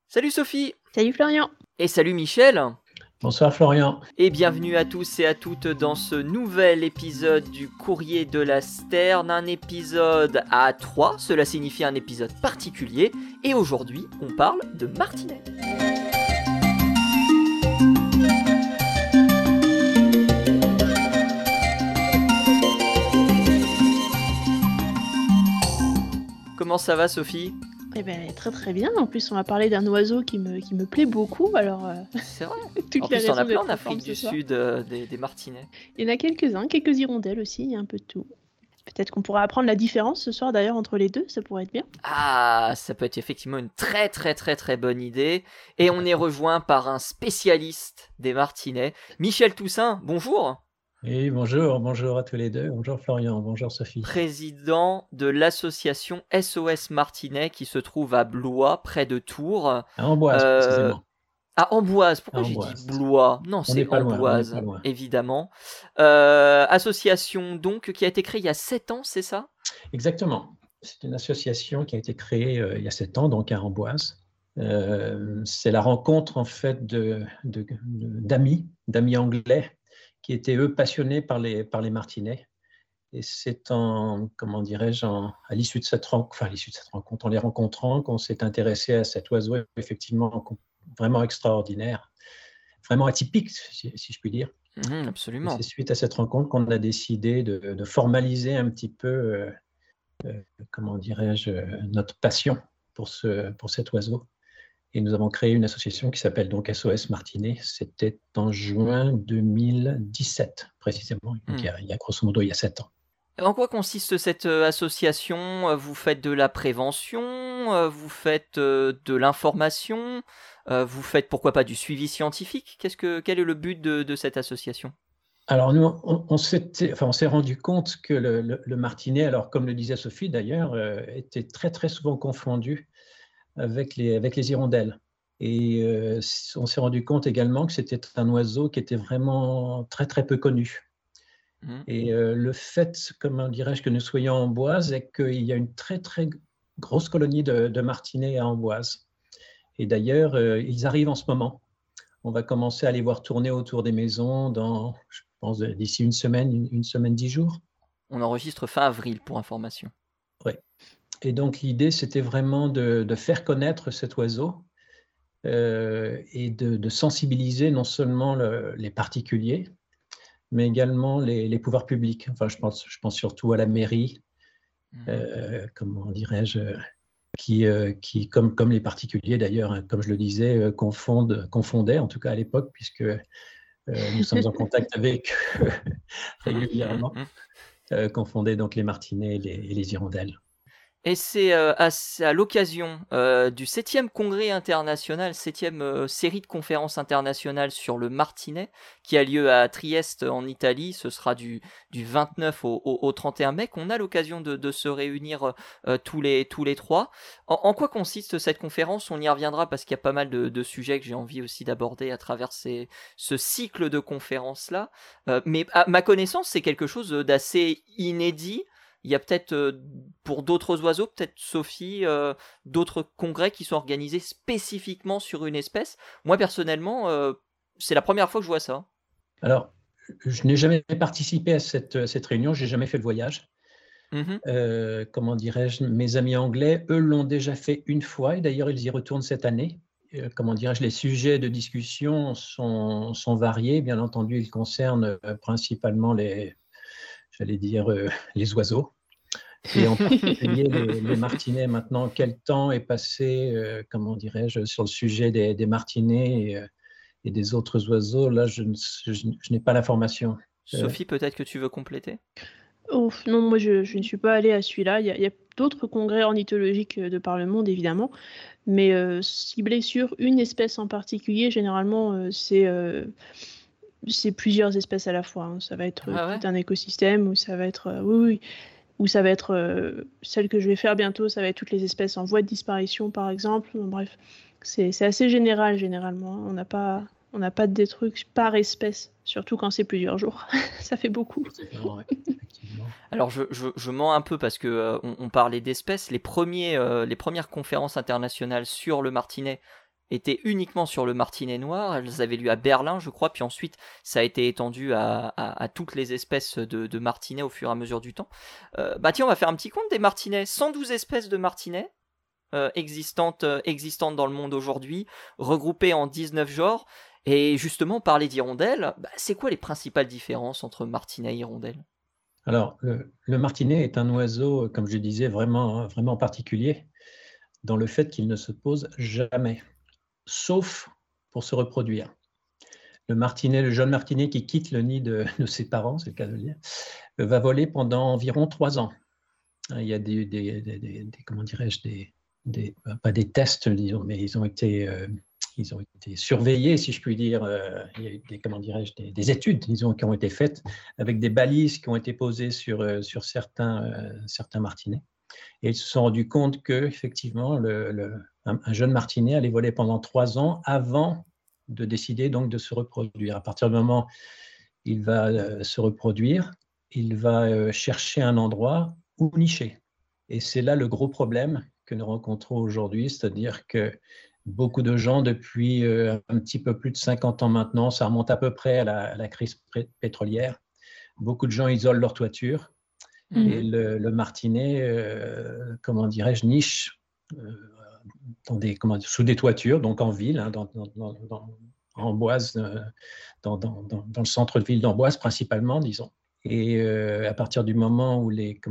Salut Sophie. Salut Florian. Et salut Michel. Bonsoir Florian. Et bienvenue à tous et à toutes dans ce nouvel épisode du Courrier de la Sterne, un épisode à 3, cela signifie un épisode particulier, et aujourd'hui on parle de martinet. Comment ça va Sophie ? Eh ben très très bien, en plus on va parler d'un oiseau qui me plaît beaucoup, alors c'est vrai. toutes En les plus on a raisons plein d'être en en Afrique forme du ce soir. Sud des martinets. Il y en a quelques-uns, quelques hirondelles aussi, il y a un peu de tout. Peut-être qu'on pourra apprendre la différence ce soir d'ailleurs entre les deux, ça pourrait être bien. Ah, ça peut être effectivement une très bonne idée. Et on est rejoint par un spécialiste des martinets, Michel Toussaint, bonjour. Et bonjour à tous les deux. Bonjour Florian, bonjour Sophie. Président de l'association SOS Martinet qui se trouve à Blois, près de Tours. À Amboise, précisément. À Amboise, pourquoi j'ai dit Blois ? Non, c'est Amboise, évidemment. Association donc qui a été créée il y a 7 ans, c'est ça ? Exactement. C'est une association qui a été créée il y a 7 ans, donc à Amboise. C'est la rencontre en fait d'amis anglais qui étaient eux passionnés par les martinets. Et c'est à l'issue de cette rencontre, en les rencontrant, qu'on s'est intéressé à cet oiseau effectivement vraiment extraordinaire, vraiment atypique, si je puis dire. Absolument. Et c'est suite à cette rencontre qu'on a décidé de formaliser un petit peu, notre passion pour cet oiseau. Et nous avons créé une association qui s'appelle donc SOS Martinet. C'était en juin 2017, précisément. Donc il y a grosso modo il y a 7 ans. En quoi consiste cette association ? Vous faites de la prévention ? Vous faites de l'information ? Vous faites pourquoi pas du suivi scientifique ? Quel est le but de cette association ? Alors nous, on s'est rendu compte que le martinet, alors comme le disait Sophie d'ailleurs, était très souvent confondu avec les hirondelles. Et on s'est rendu compte également que c'était un oiseau qui était vraiment très peu connu. Et le fait, que nous soyons à Amboise, est qu'il y a une très grosse colonie de martinets à Amboise. Et d'ailleurs, ils arrivent en ce moment. On va commencer à les voir tourner autour des maisons dans, je pense, d'ici une semaine, 10 jours. On enregistre fin avril, pour information. Oui. Et donc l'idée, c'était vraiment de faire connaître cet oiseau et de sensibiliser non seulement les particuliers, mais également les pouvoirs publics. Enfin, je pense surtout à la mairie, qui comme les particuliers d'ailleurs, hein, comme je le disais, confondaient, en tout cas à l'époque, puisque nous sommes en contact avec eux régulièrement, confondaient donc les martinets et les hirondelles. Et c'est à l'occasion du 7e congrès international, 7e série de conférences internationales sur le martinet, qui a lieu à Trieste en Italie. Ce sera du 29 au 31 mai, qu'on a l'occasion de se réunir tous les trois. En quoi consiste cette conférence ? On y reviendra parce qu'il y a pas mal de sujets que j'ai envie aussi d'aborder à travers ce cycle de conférences-là. Mais à ma connaissance, c'est quelque chose d'assez inédit. Il y a peut-être pour d'autres oiseaux, peut-être Sophie, d'autres congrès qui sont organisés spécifiquement sur une espèce. Moi personnellement, c'est la première fois que je vois ça. Alors, je n'ai jamais participé à cette réunion, je n'ai jamais fait le voyage. Mes amis anglais, eux, l'ont déjà fait une fois, et d'ailleurs, ils y retournent cette année. Les sujets de discussion sont variés. Bien entendu, ils concernent principalement les oiseaux. Et en particulier les martinets. Maintenant, quel temps est passé, sur le sujet des martinets et des autres oiseaux ? Là, je n'ai pas l'information. Sophie, peut-être que tu veux compléter ? Oh, non, moi je ne suis pas allée à celui-là. Il y a d'autres congrès ornithologiques de par le monde, évidemment. Mais ciblé sur une espèce en particulier, généralement, c'est plusieurs espèces à la fois. Hein. Ça va être tout un écosystème, ou ça va être... ou ça va être celle que je vais faire bientôt, ça va être toutes les espèces en voie de disparition, par exemple. Bref, c'est assez général, généralement. On n'a pas des trucs par espèce, surtout quand c'est plusieurs jours. Ça fait beaucoup. Ouais, alors je mens un peu parce que on parlait d'espèces. Les premières conférences internationales sur le martinet étaient uniquement sur le martinet noir. Elles avaient lieu à Berlin, je crois, puis ensuite ça a été étendu à toutes les espèces de martinets au fur et à mesure du temps. Bah tiens, on va faire un petit compte des martinets. 112 espèces de martinets existantes dans le monde aujourd'hui, regroupées en 19 genres. Et justement, parler d'hirondelles, bah, c'est quoi les principales différences entre martinet et hirondelle? Alors, le martinet est un oiseau, comme je disais, vraiment, vraiment particulier, dans le fait qu'il ne se pose jamais, sauf pour se reproduire. Le jeune martinet qui quitte le nid de ses parents, c'est le cas de le dire, va voler pendant environ 3 ans. Il y a comment dirais-je, pas des tests, disons, mais ils ont été surveillés, si je puis dire. Il y a eu comment dirais-je, des études, disons, qui ont été faites avec des balises qui ont été posées sur certains martinets. Et ils se sont rendus compte qu'effectivement, un jeune martinet allait voler pendant 3 ans avant de décider donc de se reproduire. À partir du moment où il va se reproduire, il va chercher un endroit où nicher. Et c'est là le gros problème que nous rencontrons aujourd'hui, c'est-à-dire que beaucoup de gens, depuis un petit peu plus de 50 ans maintenant, ça remonte à peu près à la crise pétrolière, beaucoup de gens isolent leur toiture. Et le martinet, comment dirais-je, niche sous des toitures, donc en ville, hein, en Amboise, dans le centre-ville d'Amboise principalement, disons. Et à partir du moment où les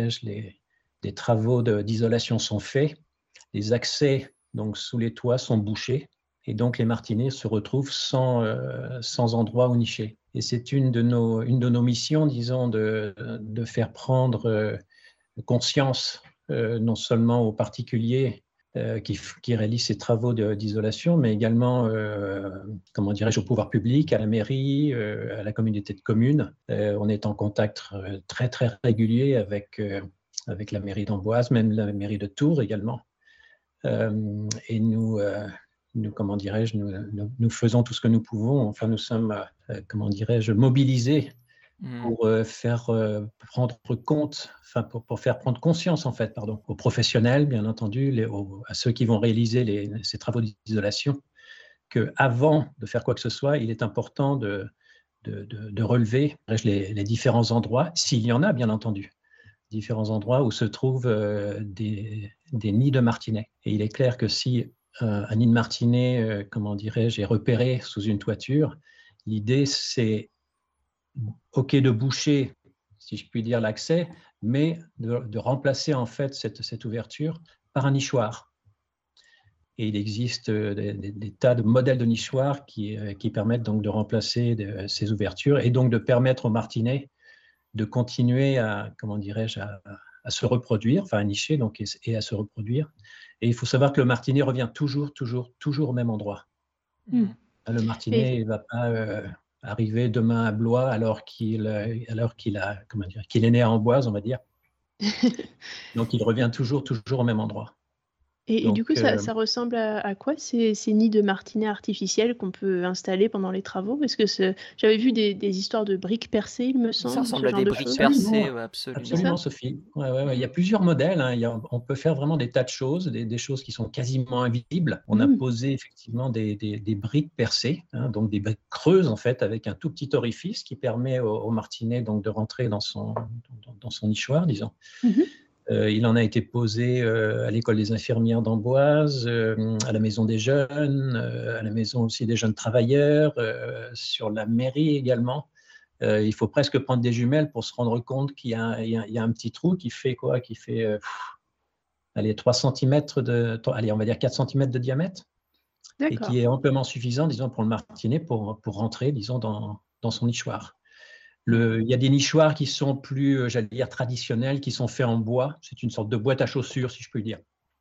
travaux d'isolation sont faits, les accès donc, sous les toits sont bouchés, et donc les martinets se retrouvent sans endroit où nicher. Et c'est une de nos missions, disons, de faire prendre conscience non seulement aux particuliers qui réalisent ces travaux d'isolation, mais également, comment dirais-je, au pouvoir public, à la mairie, à la communauté de communes. On est en contact très, très régulier avec la mairie d'Amboise, même la mairie de Tours également. Et nous, comment dirais-je, nous faisons tout ce que nous pouvons. Enfin, nous sommes, comment dirais-je, mobilisés pour faire prendre compte, enfin pour faire prendre conscience en fait, pardon, aux professionnels, bien entendu, à ceux qui vont réaliser ces travaux d'isolation, qu'avant de faire quoi que ce soit, il est important de relever les différents endroits, s'il y en a, bien entendu, différents endroits où se trouvent des nids de martinets. Et il est clair que si un nid de martinet, comment dirais-je, est repéré sous une toiture, l'idée c'est OK de boucher, si je puis dire, l'accès, mais de remplacer en fait cette ouverture par un nichoir. Et il existe des tas de modèles de nichoirs qui permettent donc de remplacer ces ouvertures et donc de permettre aux martinets de continuer à, comment dirais-je, à se reproduire, enfin à nicher donc, et à se reproduire. Et il faut savoir que le martinet revient toujours au même endroit. Le martinet ne va pas arriver demain à Blois alors qu'il est né à Amboise, on va dire. Donc il revient toujours au même endroit. Et du coup, ça ressemble à quoi ces nids de martinets artificiels qu'on peut installer pendant les travaux? Parce que j'avais vu des histoires de briques percées, il me semble. Ça ressemble à des briques percées, ouais, absolument. Absolument, Sophie. Ouais. Il y a plusieurs modèles. Hein. On peut faire vraiment des tas de choses, des choses qui sont quasiment invisibles. On a posé effectivement des briques percées, hein, donc des briques creuses en fait, avec un tout petit orifice qui permet au martinet donc de rentrer dans son nichoir, disons. Il en a été posé à l'école des infirmières d'Amboise, à la maison des jeunes, à la maison aussi des jeunes travailleurs, sur la mairie également. Il faut presque prendre des jumelles pour se rendre compte qu'il y a un petit trou qui fait quoi? Qui fait 3 cm on va dire 4 cm de diamètre. Et qui est amplement suffisant, disons, pour le martinet pour rentrer, disons, dans son nichoir. Il y a des nichoirs qui sont plus, j'allais dire, traditionnels, qui sont faits en bois. C'est une sorte de boîte à chaussures, si je puis dire,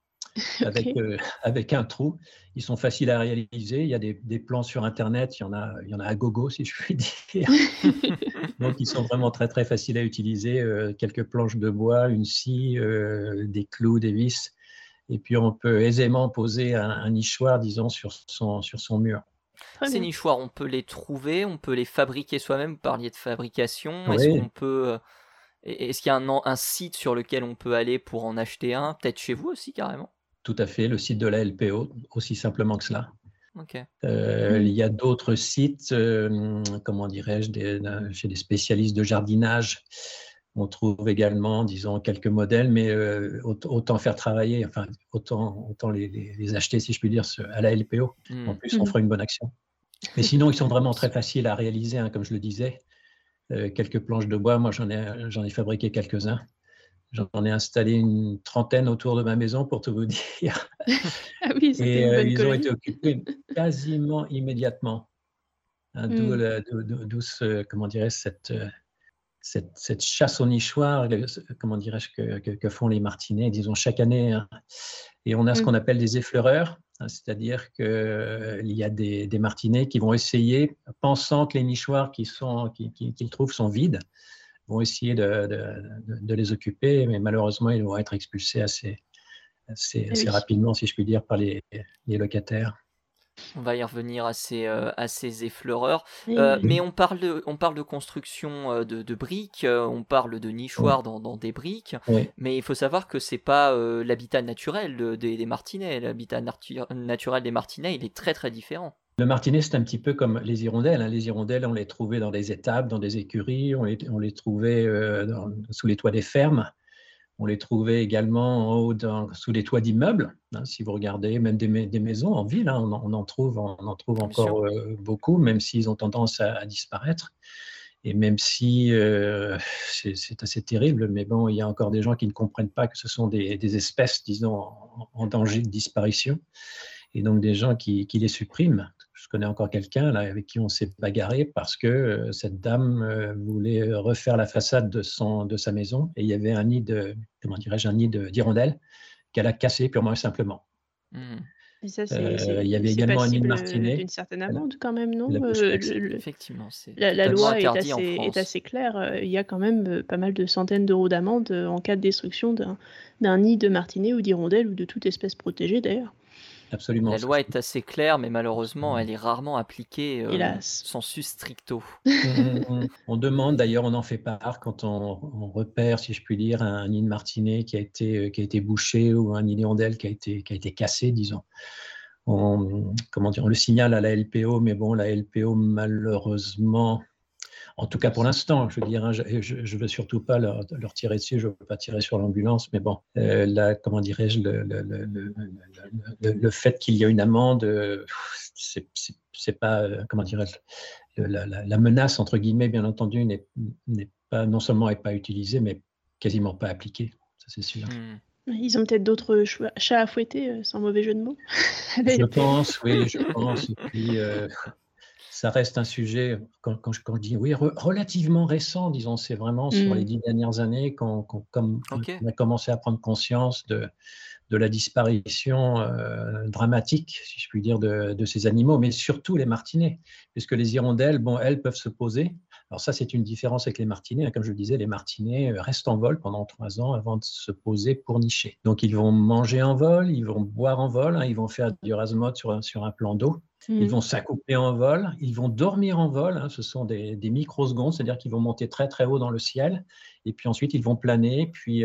avec un trou. Ils sont faciles à réaliser. Il y a des plans sur Internet. Il y en a à gogo, si je puis dire. Donc, ils sont vraiment très, très faciles à utiliser. Quelques planches de bois, une scie, des clous, des vis. Et puis, on peut aisément poser un nichoir, disons, sur son mur. Ces nichoirs, on peut les trouver, on peut les fabriquer soi-même. Vous parliez de fabrication. Oui. Est-ce qu'il y a un site sur lequel on peut aller pour en acheter un? Peut-être chez vous aussi, carrément? Tout à fait, le site de la LPO, aussi simplement que cela. Ok. Il y a d'autres sites, comment dirais-je, chez des spécialistes de jardinage. On trouve également, disons, quelques modèles, mais autant faire travailler, enfin, autant les acheter, si je puis dire, à la LPO. En plus, on fera une bonne action. Mais sinon, ils sont vraiment très faciles à réaliser, hein, comme je le disais. Quelques planches de bois, moi, j'en ai fabriqué quelques-uns. J'en ai installé une trentaine autour de ma maison, pour tout vous dire. Ah oui, c'était Et une bonne ils ont colonie. été occupés quasiment immédiatement. Hein, d'où comment dirais-je, cette chasse aux nichoirs, comment dirais-je, que font les martinets, disons, chaque année. Hein. Et on a ce qu'on appelle des effleureurs, hein, c'est-à-dire qu'il y a des martinets qui vont essayer, pensant que les nichoirs qu'ils trouvent sont vides, vont essayer de les occuper, mais malheureusement, ils vont être expulsés assez rapidement, si je puis dire, par les locataires. On va y revenir à ces effleureurs. Oui. Mais on parle de construction de briques, on parle de nichoirs dans des briques, mais il faut savoir que c'est pas l'habitat naturel des martinets. L'habitat naturel des martinets, il est très très différent. Le martinet, c'est un petit peu comme les hirondelles. Hein. Les hirondelles, on les trouvait dans des étables, dans des écuries, on les trouvait sous les toits des fermes. On les trouvait également en haut, sous les toits d'immeubles. Hein, si vous regardez, même des maisons en ville, hein, on en trouve encore beaucoup, même s'ils ont tendance à disparaître. Et même si c'est assez terrible, mais bon, il y a encore des gens qui ne comprennent pas que ce sont des espèces, disons, en danger de disparition. Et donc des gens qui les suppriment. Je connais encore quelqu'un là, avec qui on s'est bagarré parce que cette dame voulait refaire la façade de sa maison et il y avait un nid d'hirondelles qu'elle a cassé purement et simplement. Et ça, il y avait également un nid de martinet. D'une certaine amende quand même, non? Effectivement, la loi interdit en France. est assez claire. Il y a quand même pas mal de centaines d'euros d'amende en cas de destruction d'un nid de martinet ou d'hirondelle ou de toute espèce protégée d'ailleurs. Absolument. La loi est assez claire, mais malheureusement, elle est rarement appliquée sensu stricto. On demande, d'ailleurs, on en fait part quand on repère, si je puis dire, un nid de martinet qui a été bouché ou un nid d'hirondelle qui a été cassé, disons. On le signale à la LPO, mais bon, la LPO, malheureusement, en tout cas pour l'instant, je veux dire, hein, je ne veux surtout pas leur tirer dessus, je ne veux pas tirer sur l'ambulance, mais bon, comment dirais-je, le fait qu'il y a une amende, c'est pas, comment dirais-je, la menace, entre guillemets, bien entendu, n'est pas, non seulement n'est pas utilisée, mais quasiment pas appliquée, ça c'est sûr. Ils ont peut-être d'autres chats à fouetter, sans mauvais jeu de mots. Je pense, oui, je pense. Et puis, ça reste un sujet, quand je dis oui, relativement récent, disons, c'est vraiment sur les 10 dernières années qu'on a commencé à prendre conscience de la disparition dramatique, si je puis dire, de ces animaux, mais surtout les martinets, puisque les hirondelles, bon, elles peuvent se poser. Alors ça, c'est une différence avec les martinets. Comme je le disais, les martinets restent en vol pendant 3 ans avant de se poser pour nicher. Donc, ils vont manger en vol, ils vont boire en vol, hein, ils vont faire du rase-mode sur un plan d'eau. Ils vont s'accoupler en vol, ils vont dormir en vol, hein, ce sont des microsecondes, c'est-à-dire qu'ils vont monter très très haut dans le ciel, et puis ensuite ils vont planer, puis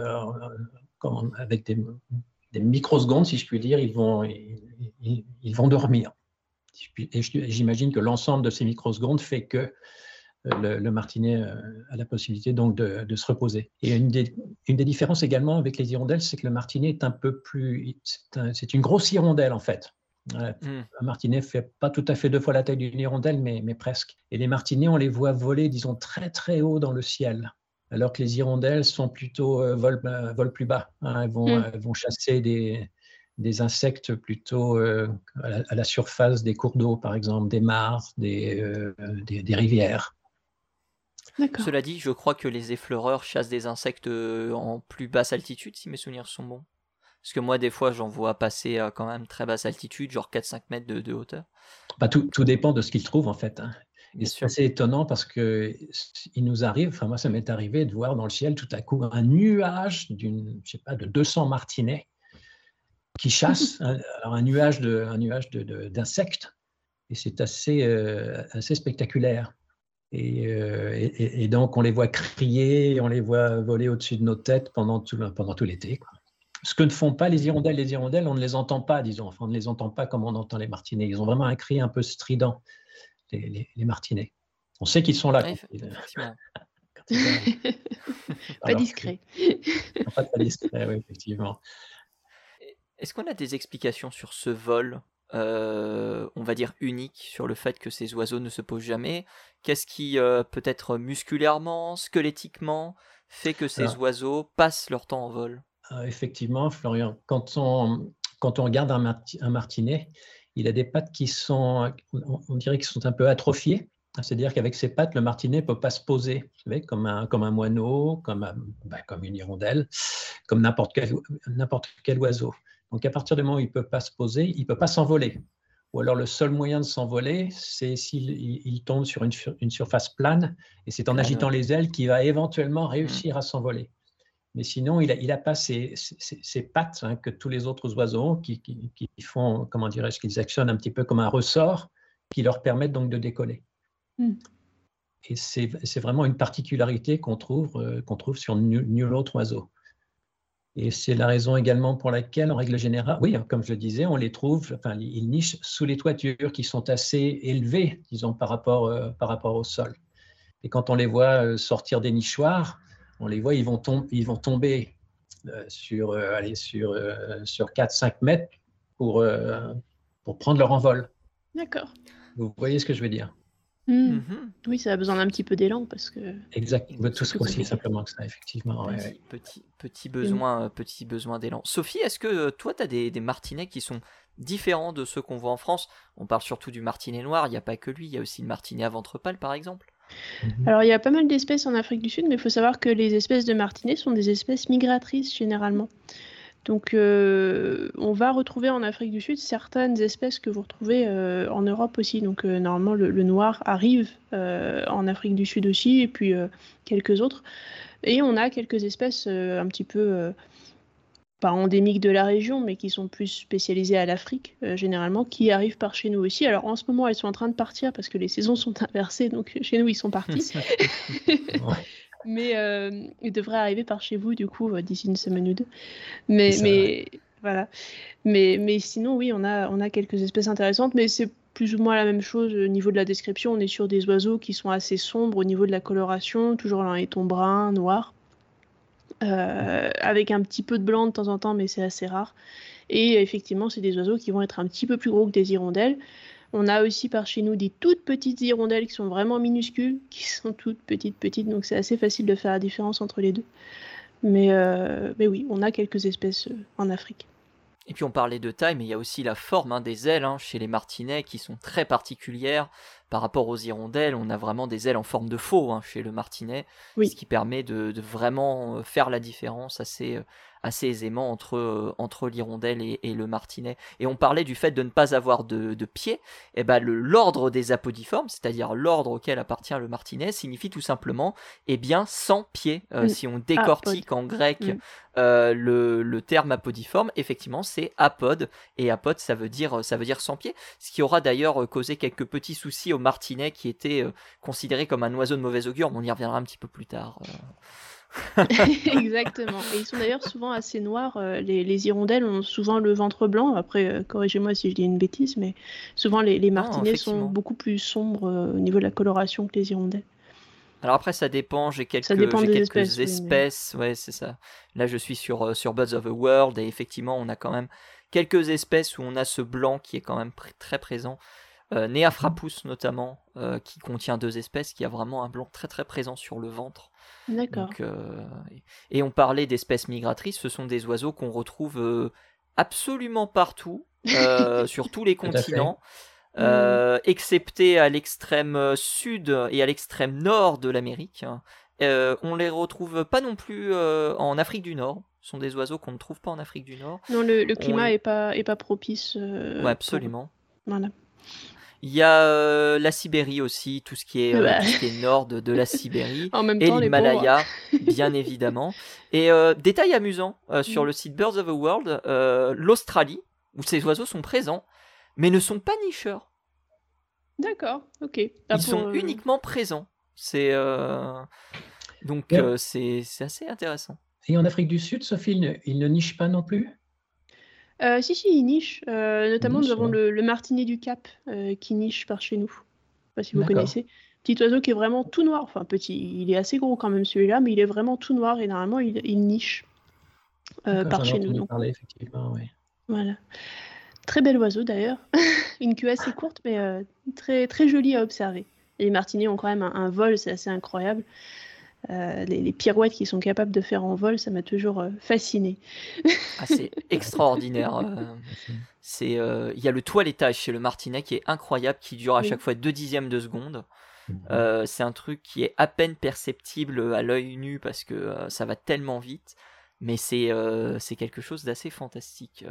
avec des microsecondes, si je puis dire, ils vont dormir. Et j'imagine que l'ensemble de ces microsecondes fait que le martinet a la possibilité donc de se reposer. Et une des différences également avec les hirondelles, c'est que le martinet est un peu plus... C'est une grosse hirondelle en fait. Un martinet ne fait pas tout à fait 2 fois la taille d'une hirondelle, mais presque. Et les martinets, on les voit voler, disons, très très haut dans le ciel, alors que les hirondelles sont plutôt volent plus bas. Hein. Elles vont chasser des insectes plutôt à la surface des cours d'eau, par exemple, des mares, des rivières. Cela dit, je crois que les effleureurs chassent des insectes en plus basse altitude, si mes souvenirs sont bons. Parce que moi, des fois, j'en vois passer à quand même très basse altitude, genre 4-5 mètres de hauteur. Bah, tout dépend de ce qu'ils trouvent, en fait. Hein. Et c'est assez étonnant parce qu'il nous arrive, enfin moi, ça m'est arrivé de voir dans le ciel tout à coup un nuage de 200 martinets qui chassent, alors un nuage d'insectes. Et c'est assez spectaculaire. Et donc, on les voit crier, on les voit voler au-dessus de nos têtes pendant tout l'été, quoi. Ce que ne font pas les hirondelles, on ne les entend pas, disons. Enfin, on ne les entend pas comme on entend les martinets. Ils ont vraiment un cri un peu strident, les martinets. On sait qu'ils sont là. Ouais, effectivement. Quand ils Pas discret. Pas très discret, oui, effectivement. Est-ce qu'on a des explications sur ce vol, on va dire unique, sur le fait que ces oiseaux ne se posent jamais? Qu'est-ce qui, peut-être musculairement, squelettiquement, fait que ces oiseaux passent leur temps en vol? Effectivement, Florian, quand on regarde un martinet, il a des pattes qui sont, on dirait qu'ils sont un peu atrophiées. C'est-à-dire qu'avec ses pattes, le martinet ne peut pas se poser, vous savez, comme un moineau, comme une hirondelle, comme n'importe quel oiseau. Donc à partir du moment où il ne peut pas se poser, il ne peut pas s'envoler. Ou alors le seul moyen de s'envoler, c'est s'il tombe sur une surface plane, et c'est en agitant les ailes qu'il va éventuellement réussir à s'envoler. Mais sinon, il n'a pas ces pattes que tous les autres oiseaux ont, qui font, comment dirais-je, qu'ils actionnent un petit peu comme un ressort qui leur permettent donc de décoller. Et c'est vraiment une particularité qu'on trouve sur nul autre oiseau. Et c'est la raison également pour laquelle, en règle générale, oui, comme je le disais, on les trouve, enfin, ils nichent sous les toitures qui sont assez élevées, disons, par rapport au sol. Et quand on les voit sortir des nichoirs, on les voit, ils vont tomber sur 4-5 mètres pour prendre leur envol. D'accord. Vous voyez ce que je veux dire? Oui, ça a besoin d'un petit peu d'élan parce que. Exact. Tout aussi simplement que ça, effectivement. Petit besoin d'élan. Sophie, est-ce que toi, tu as des martinets qui sont différents de ceux qu'on voit en France? On parle surtout du martinet noir, il n'y a pas que lui, il y a aussi le martinet à ventre pâle, par exemple. Alors, il y a pas mal d'espèces en Afrique du Sud, mais il faut savoir que les espèces de martinets sont des espèces migratrices généralement. Donc, on va retrouver en Afrique du Sud certaines espèces que vous retrouvez en Europe aussi. Donc, normalement, le noir arrive en Afrique du Sud aussi, et puis quelques autres. Et on a quelques espèces un petit peu, pas endémiques de la région, mais qui sont plus spécialisées à l'Afrique, généralement, qui arrivent par chez nous aussi. Alors, en ce moment, elles sont en train de partir parce que les saisons sont inversées, donc chez nous, ils sont partis. Mais ils devraient arriver par chez vous, du coup, d'ici une semaine ou deux. Mais voilà. Mais sinon, oui, on a quelques espèces intéressantes, mais c'est plus ou moins la même chose au niveau de la description. On est sur des oiseaux qui sont assez sombres au niveau de la coloration, toujours un ton brun, noir, avec un petit peu de blanc de temps en temps, mais c'est assez rare. Et effectivement, c'est des oiseaux qui vont être un petit peu plus gros que des hirondelles. On a aussi par chez nous des toutes petites hirondelles qui sont vraiment minuscules, qui sont toutes petites, donc c'est assez facile de faire la différence entre les deux. Mais oui, on a quelques espèces en Afrique. Et puis on parlait de taille, mais il y a aussi la forme des ailes chez les martinets qui sont très particulières par rapport aux hirondelles. On a vraiment des ailes en forme de faux chez le martinet, ce qui permet de vraiment faire la différence assez aisément entre l'hirondelle et le martinet. Et on parlait du fait de ne pas avoir de pieds. Et l'ordre des apodiformes, c'est-à-dire l'ordre auquel appartient le martinet, signifie tout simplement sans pieds. Si on décortique en grec le terme apodiforme, effectivement c'est apode, et apode ça veut dire sans pieds, ce qui aura d'ailleurs causé quelques petits soucis au martinet qui était considéré comme un oiseau de mauvais augure, mais on y reviendra un petit peu plus tard. Exactement. Et ils sont d'ailleurs souvent assez noirs. Les hirondelles ont souvent le ventre blanc. Après, corrigez-moi si je dis une bêtise, mais souvent les martinets sont beaucoup plus sombres au niveau de la coloration que les hirondelles. Alors après, ça dépend. J'ai quelques espèces. Ouais, c'est ça. Là, je suis sur Birds of the World, et effectivement, on a quand même quelques espèces où on a ce blanc qui est quand même très présent. Neaphrappus notamment, qui contient 2 espèces, qui a vraiment un blanc très très présent sur le ventre. D'accord. Donc, et on parlait d'espèces migratrices, ce sont des oiseaux qu'on retrouve absolument partout, sur tous les continents, excepté à l'extrême sud et à l'extrême nord de l'Amérique. On les retrouve pas non plus en Afrique du Nord. Ce sont des oiseaux qu'on ne trouve pas en Afrique du Nord. Non, le climat est pas propice. Ouais, absolument. Voilà. Il y a la Sibérie aussi, tout ce qui est nord de la Sibérie, en même et temps, l'Himalaya, bien évidemment. Et détail amusant, sur le site Birds of the World, l'Australie, où ces oiseaux sont présents, mais ne sont pas nicheurs. D'accord, ok. Ils sont uniquement présents. Donc c'est assez intéressant. Et en Afrique du Sud, Sophie, il ne niche pas non plus? Si, il niche. Il Notamment, nous niche, avons ouais. le martinet du Cap qui niche par chez nous. Je sais pas si vous D'accord. connaissez. Petit oiseau qui est vraiment tout noir. Enfin, petit, il est assez gros quand même celui-là, mais il est vraiment tout noir et normalement, il niche D'accord, par j'en ai chez nous. entendu Donc, parler, effectivement, oui. voilà. Très bel oiseau d'ailleurs. Une queue assez courte, mais très, très jolie à observer. Et les martinets ont quand même un vol, c'est assez incroyable. Les pirouettes qu'ils sont capables de faire en vol, ça m'a toujours fasciné. Ah, c'est extraordinaire. Il y a le toilettage chez le martinet qui est incroyable, qui dure à Oui. chaque fois 2/10 de seconde. Mhm. C'est un truc qui est à peine perceptible à l'œil nu parce que ça va tellement vite, mais c'est quelque chose d'assez fantastique.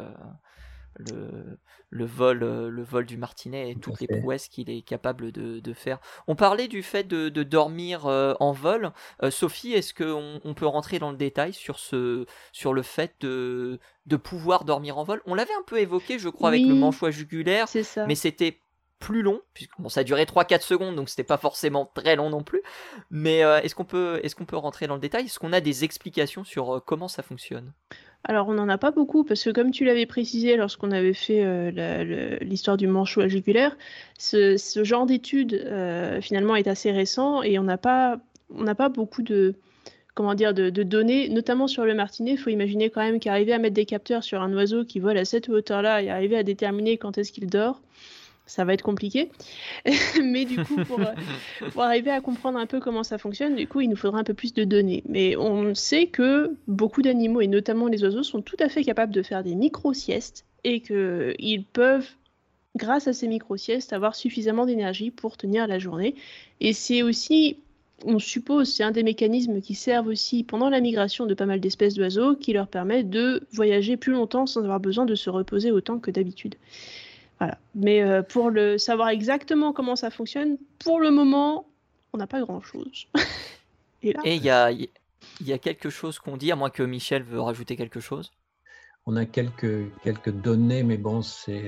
Le, le vol du martinet et Tout à toutes les fait. prouesses qu'il est capable de faire. On parlait du fait de dormir en vol. Sophie, est-ce qu'on peut rentrer dans le détail sur le fait de pouvoir dormir en vol? On l'avait un peu évoqué, je crois, avec le Oui, manchois jugulaire, c'est ça. mais c'était plus long, puisque bon, ça durait 3-4 secondes, donc c'était pas forcément très long non plus. Mais est-ce qu'on peut rentrer dans le détail? Est-ce qu'on a des explications sur comment ça fonctionne? Alors, on n'en a pas beaucoup parce que, comme tu l'avais précisé lorsqu'on avait fait l'histoire du manchot à jugulaire, ce genre d'étude finalement est assez récent et on n'a pas beaucoup de, comment dire, de données, notamment sur le martinet. Il faut imaginer quand même qu'arriver à mettre des capteurs sur un oiseau qui vole à cette hauteur-là et arriver à déterminer quand est-ce qu'il dort, ça va être compliqué. Mais du coup, pour arriver à comprendre un peu comment ça fonctionne, du coup, il nous faudra un peu plus de données. Mais on sait que beaucoup d'animaux, et notamment les oiseaux, sont tout à fait capables de faire des micro-siestes et qu'ils peuvent, grâce à ces micro-siestes, avoir suffisamment d'énergie pour tenir la journée. Et c'est aussi, on suppose, c'est un des mécanismes qui servent aussi pendant la migration de pas mal d'espèces d'oiseaux qui leur permet de voyager plus longtemps sans avoir besoin de se reposer autant que d'habitude. Voilà. Mais pour savoir exactement comment ça fonctionne, pour le moment, on n'a pas grand-chose. Et là, Et il y a quelque chose qu'on dit, à moins que Michel veut rajouter quelque chose. On a quelques données, mais bon,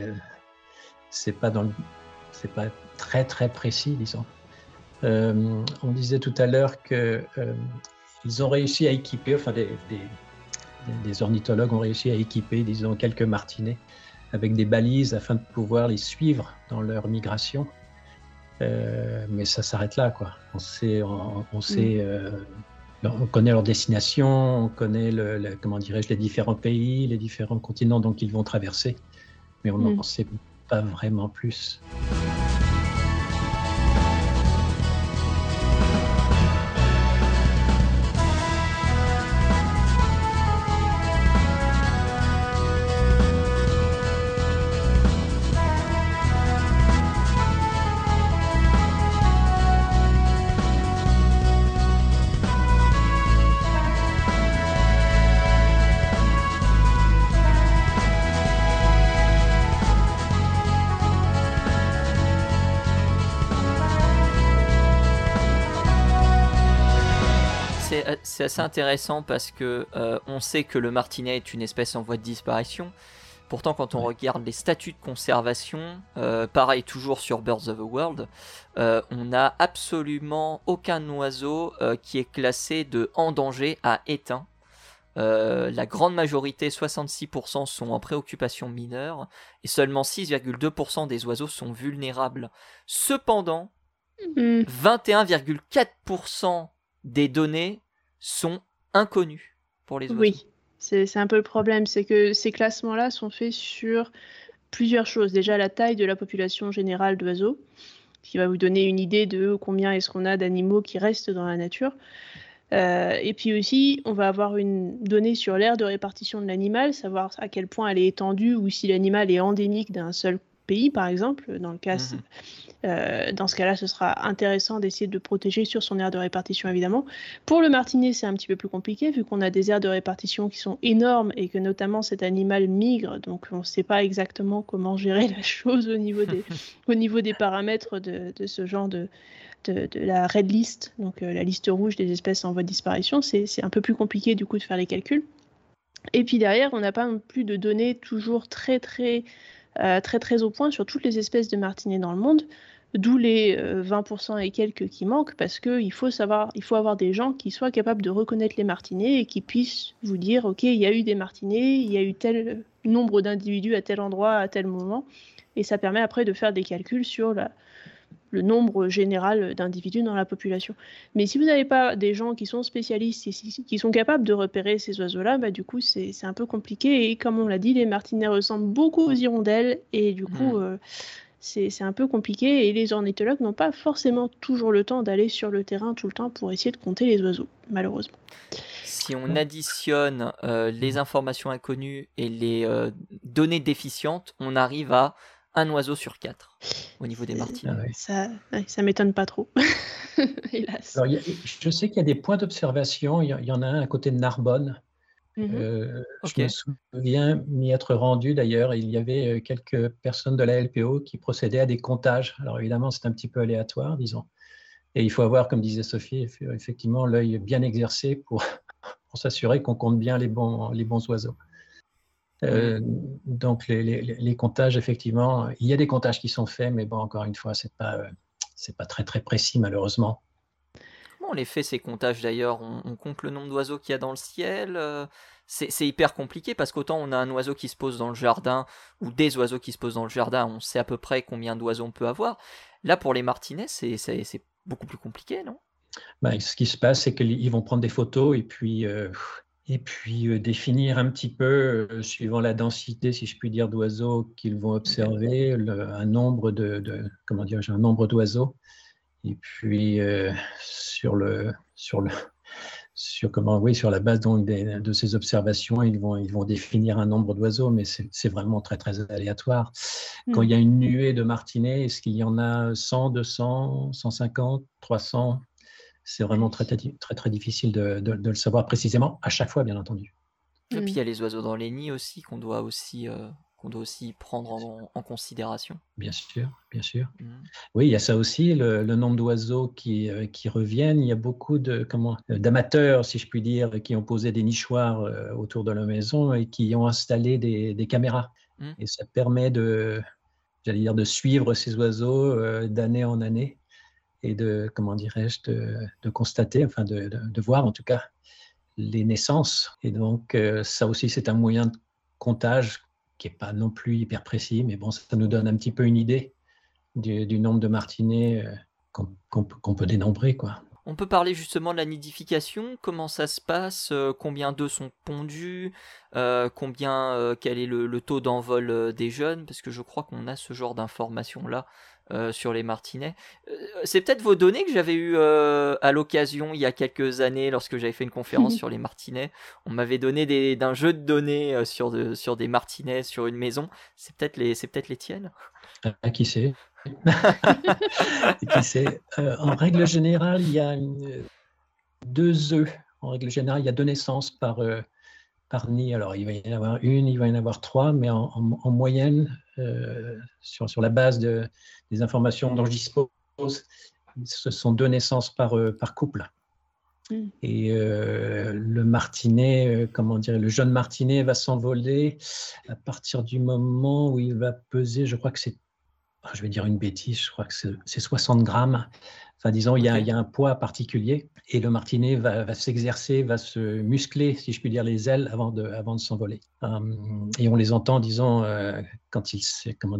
c'est pas très très précis, disons. On disait tout à l'heure que ils ont réussi à équiper, enfin des ornithologues ont réussi à équiper, disons, quelques martinets avec des balises afin de pouvoir les suivre dans leur migration. Mais ça s'arrête là, quoi. On connaît leur destination, on connaît comment dirais-je, les différents pays, les différents continents donc ils vont traverser, mais on n'en sait pas vraiment plus. C'est assez intéressant parce que on sait que le martinet est une espèce en voie de disparition. Pourtant, quand on regarde les statuts de conservation, pareil toujours sur Birds of the World, on n'a absolument aucun oiseau qui est classé de en danger à éteint. La grande majorité, 66%, sont en préoccupation mineure et seulement 6,2% des oiseaux sont vulnérables. Cependant, 21,4% des données sont inconnues pour les oiseaux. Oui, c'est un peu le problème, c'est que ces classements-là sont faits sur plusieurs choses. Déjà, la taille de la population générale d'oiseaux, qui va vous donner une idée de combien est-ce qu'on a d'animaux qui restent dans la nature. Et puis aussi, on va avoir une donnée sur l'aire de répartition de l'animal, savoir à quel point elle est étendue ou si l'animal est endémique d'un seul pays, par exemple. Dans ce cas-là, ce sera intéressant d'essayer de le protéger sur son aire de répartition, évidemment. Pour le martinet, c'est un petit peu plus compliqué, vu qu'on a des aires de répartition qui sont énormes et que notamment cet animal migre, donc on ne sait pas exactement comment gérer la chose au niveau des paramètres de ce genre de la red list, donc la liste rouge des espèces en voie de disparition. C'est un peu plus compliqué du coup de faire les calculs. Et puis derrière, on n'a pas non plus de données toujours très au point sur toutes les espèces de martinets dans le monde. D'où les 20% et quelques qui manquent, parce qu'il faut avoir des gens qui soient capables de reconnaître les martinets et qui puissent vous dire, OK, il y a eu des martinets, il y a eu tel nombre d'individus à tel endroit, à tel moment. Et ça permet après de faire des calculs sur le nombre général d'individus dans la population. Mais si vous n'avez pas des gens qui sont spécialistes et qui sont capables de repérer ces oiseaux-là, bah, du coup, c'est un peu compliqué. Et comme on l'a dit, les martinets ressemblent beaucoup aux hirondelles. Et du coup, c'est un peu compliqué. Et les ornithologues n'ont pas forcément toujours le temps d'aller sur le terrain tout le temps pour essayer de compter les oiseaux, malheureusement. Si on additionne les informations inconnues et les données déficientes, on arrive à un oiseau sur 4 au niveau des martinets. Ça m'étonne pas trop, hélas. Alors, je sais qu'il y a des points d'observation. Il y en a un à côté de Narbonne. Je me souviens m'y être rendu d'ailleurs. Il y avait quelques personnes de la LPO qui procédaient à des comptages. Alors évidemment, c'est un petit peu aléatoire, disons. Et il faut avoir, comme disait Sophie, effectivement l'œil bien exercé pour s'assurer qu'on compte bien les bons oiseaux. Donc les comptages, effectivement, il y a des comptages qui sont faits, mais bon, encore une fois, c'est pas très très précis malheureusement. Comment on les fait ces comptages d'ailleurs? On compte le nombre d'oiseaux qu'il y a dans le ciel. C'est hyper compliqué parce qu'autant on a un oiseau qui se pose dans le jardin ou des oiseaux qui se posent dans le jardin, on sait à peu près combien d'oiseaux on peut avoir. Là, pour les martinets, c'est beaucoup plus compliqué, non? Ce qui se passe, c'est qu'ils vont prendre des photos et puis définir un petit peu, suivant la densité, si je puis dire, d'oiseaux qu'ils vont observer, un nombre un nombre d'oiseaux. Et puis sur la base de ces observations, ils vont définir un nombre d'oiseaux, mais c'est vraiment très très aléatoire. Quand il y a une nuée de martinets, est-ce qu'il y en a 100, 200, 150, 300? C'est vraiment très, très, très, très difficile de le savoir précisément, à chaque fois, bien entendu. Et puis il y a les oiseaux dans les nids aussi qu'on doit aussi prendre en considération. Bien sûr, bien sûr. Oui, il y a ça aussi, le nombre d'oiseaux qui reviennent. Il y a beaucoup d'amateurs, si je puis dire, qui ont posé des nichoirs autour de la maison et qui ont installé des caméras. Et ça permet de suivre ces oiseaux d'année en année et de constater, enfin de voir en tout cas les naissances. Et donc ça aussi, c'est un moyen de comptage qui n'est pas non plus hyper précis, mais bon, ça nous donne un petit peu une idée du nombre de martinets qu'on peut dénombrer, quoi. On peut parler justement de la nidification, comment ça se passe, combien d'œufs sont pondus, quel est le taux d'envol des jeunes, parce que je crois qu'on a ce genre d'informations-là sur les martinets. C'est peut-être vos données que j'avais eues à l'occasion il y a quelques années lorsque j'avais fait une conférence sur les martinets. On m'avait donné d'un jeu de données sur des martinets sur une maison. C'est peut-être les tiennes. Qui sait? Qui sait? En règle générale, il y a 2 œufs. En règle générale, il y a 2 naissances par nid. Alors, il va y en avoir une, il va y en avoir 3, mais en moyenne, sur la base des informations dont je dispose, ce sont 2 naissances par couple. Et le martinet, le jeune martinet va s'envoler à partir du moment où il va peser, je crois que je vais dire une bêtise, je crois que c'est 60 grammes. Enfin, disons, il y a un poids particulier et le martinet va s'exercer, va se muscler, si je puis dire, les ailes avant de s'envoler. Et on les entend, disons, quand ils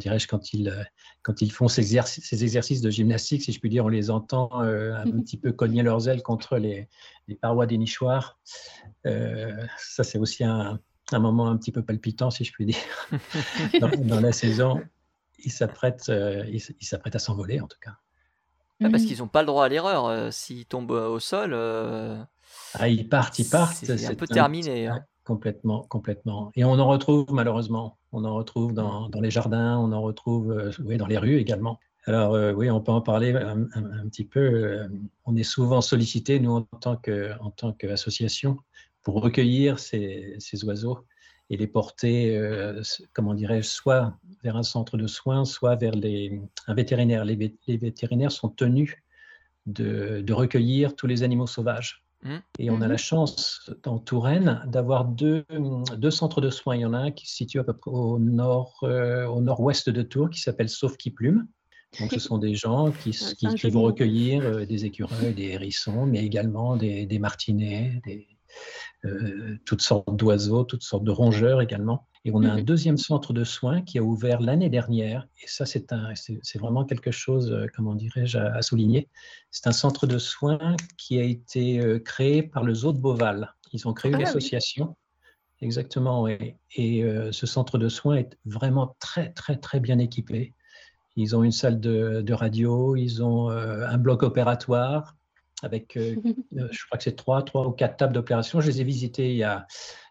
font ces exercices de gymnastique, si je puis dire, on les entend un petit peu cogner leurs ailes contre les parois des nichoirs. Ça, c'est aussi un moment un petit peu palpitant, si je puis dire, dans la saison. Ils s'apprêtent à s'envoler, en tout cas. Parce qu'ils n'ont pas le droit à l'erreur. S'ils tombent au sol, ils partent. C'est un peu terminé. Complètement. Et on en retrouve, malheureusement. On en retrouve dans les jardins, on en retrouve dans les rues également. Alors oui, on peut en parler un petit peu. On est souvent sollicité, nous, en tant qu'association, pour recueillir ces oiseaux et les porter, soit vers un centre de soins, soit vers un vétérinaire. Les vétérinaires sont tenus de recueillir tous les animaux sauvages. Et on a la chance, en Touraine, d'avoir deux centres de soins. Il y en a un qui se situe à peu près au nord-ouest de Tours, qui s'appelle Sauve-qui-Plume, Donc, ce sont des gens qui vont recueillir des écureuils, des hérissons, mais également des martinets, toutes sortes d'oiseaux, toutes sortes de rongeurs également. Et on a un deuxième centre de soins qui a ouvert l'année dernière. Et ça, c'est vraiment quelque chose, comment dirais-je, à souligner. C'est un centre de soins qui a été créé par le Zoo de Beauval. Ils ont créé une association. Oui. Exactement, oui. Et ce centre de soins est vraiment très, très, très bien équipé. Ils ont une salle de radio, ils ont un bloc opératoire avec, je crois que c'est 3 ou 4 tables d'opération. Je les ai visitées il y a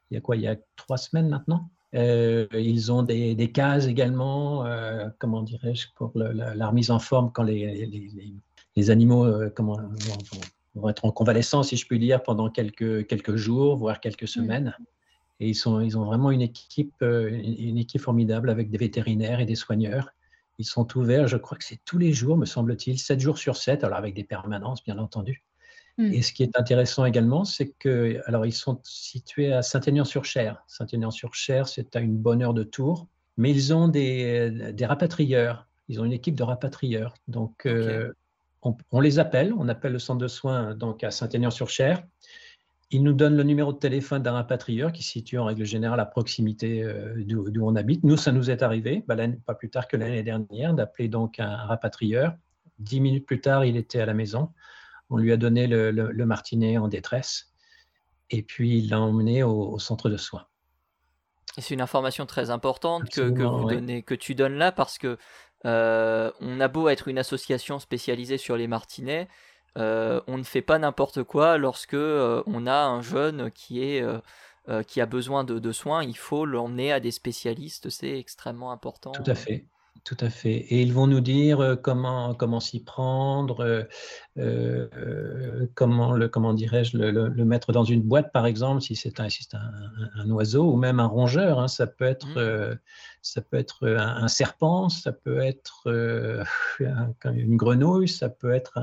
3 semaines maintenant. Ils ont des cases également, comment dirais-je, pour la remise en forme quand les animaux vont être en convalescence, si je puis dire, pendant quelques jours, voire quelques semaines. Et ils ont vraiment une équipe formidable avec des vétérinaires et des soigneurs. Ils sont ouverts, je crois que c'est tous les jours, me semble-t-il, 7 jours sur 7, alors avec des permanences, bien entendu. Et ce qui est intéressant également, c'est ils sont situés à Saint-Aignan-sur-Cher. Saint-Aignan-sur-Cher, c'est à une bonne heure de Tours, mais ils ont des rapatrieurs. Ils ont une équipe de rapatrieurs. Donc, on les appelle. On appelle le centre de soins donc, à Saint-Aignan-sur-Cher. Ils nous donnent le numéro de téléphone d'un rapatrieur qui se situe en règle générale à proximité d'où on habite. Nous, ça nous est arrivé, pas plus tard que l'année dernière, d'appeler donc un rapatrieur. 10 minutes plus tard, il était à la maison. On lui a donné le martinet en détresse et puis il l'a emmené au centre de soins. Et c'est une information très importante que tu donnes là, parce que on a beau être une association spécialisée sur les martinets, on ne fait pas n'importe quoi lorsque on a un jeune qui a besoin de soins. Il faut l'emmener à des spécialistes, c'est extrêmement important. Tout à fait. Tout à fait. Et ils vont nous dire comment s'y prendre, comment dirais-je, le mettre dans une boîte, par exemple, si c'est un oiseau ou même un rongeur. Hein. Ça peut être un serpent, ça peut être une grenouille, ça peut être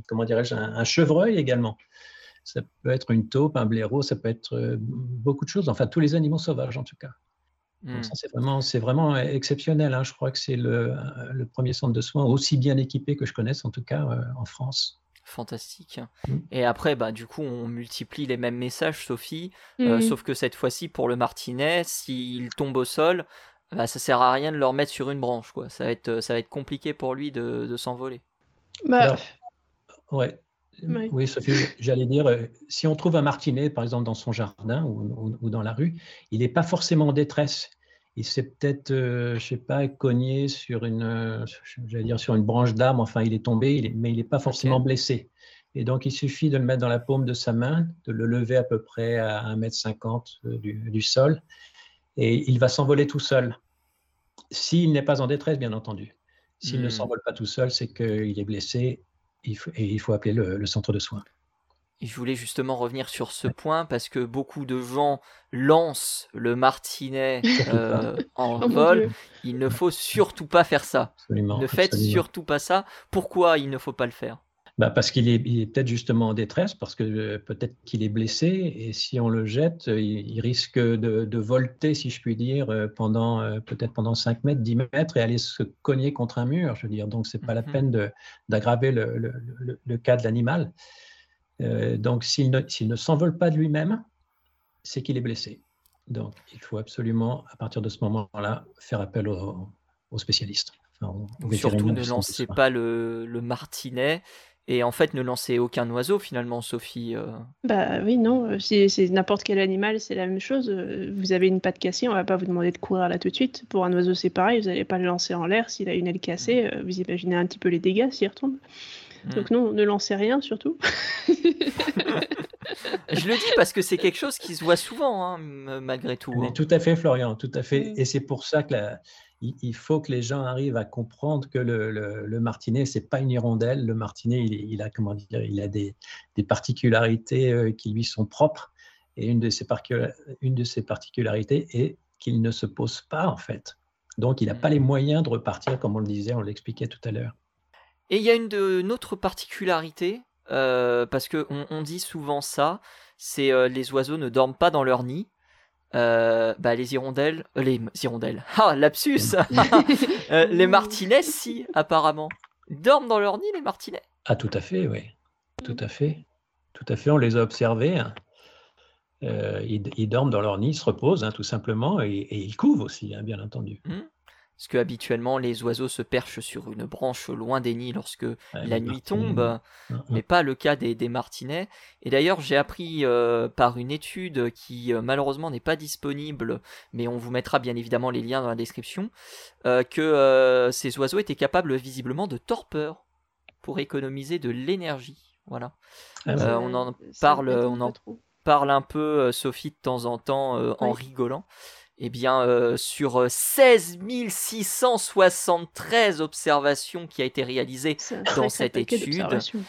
un chevreuil également. Ça peut être une taupe, un blaireau, ça peut être beaucoup de choses. Enfin, tous les animaux sauvages, en tout cas. Donc ça, c'est vraiment exceptionnel. Hein. Je crois que c'est le premier centre de soins aussi bien équipé que je connaisse, en tout cas en France. Fantastique. Et après, du coup, on multiplie les mêmes messages, Sophie, sauf que cette fois-ci, pour le martinet, s'il tombe au sol, ça sert à rien de le remettre sur une branche, quoi. Ça va être compliqué pour lui de s'envoler. Alors, ouais. Oui, Sophie, j'allais dire, si on trouve un martinet, par exemple, dans son jardin ou dans la rue, il n'est pas forcément en détresse. Il s'est peut-être, je ne sais pas, cogné sur une branche d'arbre, enfin, il est tombé, mais il n'est pas forcément blessé. Et donc, il suffit de le mettre dans la paume de sa main, de le lever à peu près à 1,50 m du sol, et il va s'envoler tout seul. S'il n'est pas en détresse, bien entendu. S'il ne s'envole pas tout seul, c'est qu'il est blessé. Et il faut appeler le centre de soins. Et je voulais justement revenir sur ce point, parce que beaucoup de gens lancent le martinet en vol. Il ne faut surtout pas faire ça. Absolument, ne faites surtout pas ça. Pourquoi il ne faut pas le faire ? Parce qu'il est peut-être justement en détresse, parce que peut-être qu'il est blessé, et si on le jette, il risque de volter, si je puis dire, peut-être pendant 5 mètres, 10 mètres, et aller se cogner contre un mur, je veux dire. Donc, ce n'est pas la peine d'aggraver le cas de l'animal. Donc, s'il ne s'envole pas de lui-même, c'est qu'il est blessé. Donc, il faut absolument, à partir de ce moment-là, faire appel aux spécialistes. Surtout, ne lancez pas le martinet. Et en fait, ne lancez aucun oiseau, finalement, Sophie. Oui, non. Si c'est n'importe quel animal, c'est la même chose. Vous avez une patte cassée, on ne va pas vous demander de courir là tout de suite. Pour un oiseau, c'est pareil. Vous n'allez pas le lancer en l'air. S'il a une aile cassée, vous imaginez un petit peu les dégâts s'il retombe. Donc non, ne lancez rien, surtout. Je le dis parce que c'est quelque chose qui se voit souvent, hein, malgré tout. Mais tout à fait, Florian, tout à fait. Et c'est pour ça que il faut que les gens arrivent à comprendre que le martinet, c'est pas une hirondelle. Le martinet, il a des particularités qui lui sont propres. Et une de ces particularités est qu'il ne se pose pas, en fait. Donc, il n'a pas les moyens de repartir, comme on le disait, on l'expliquait tout à l'heure. Et il y a une autre particularité, parce qu'on dit souvent ça, c'est les oiseaux ne dorment pas dans leur nid. Les hirondelles, ah, lapsus. Les martinets, si, apparemment. dorment dans leur nid, les martinets? Ah, tout à fait, oui. Tout à fait. Tout à fait, on les a observés. Ils dorment dans leur nid, ils se reposent, tout simplement, et ils couvent aussi, bien entendu. Parce que habituellement, les oiseaux se perchent sur une branche loin des nids lorsque la nuit tombe, mais pas le cas des martinets. Et d'ailleurs, j'ai appris par une étude qui malheureusement n'est pas disponible, mais on vous mettra bien évidemment les liens dans la description, que ces oiseaux étaient capables visiblement de torpeur pour économiser de l'énergie. Voilà. On en parle un peu, Sophie, de temps en temps, en rigolant. Eh bien, sur 16 673 observations qui a été réalisées dans cette étude,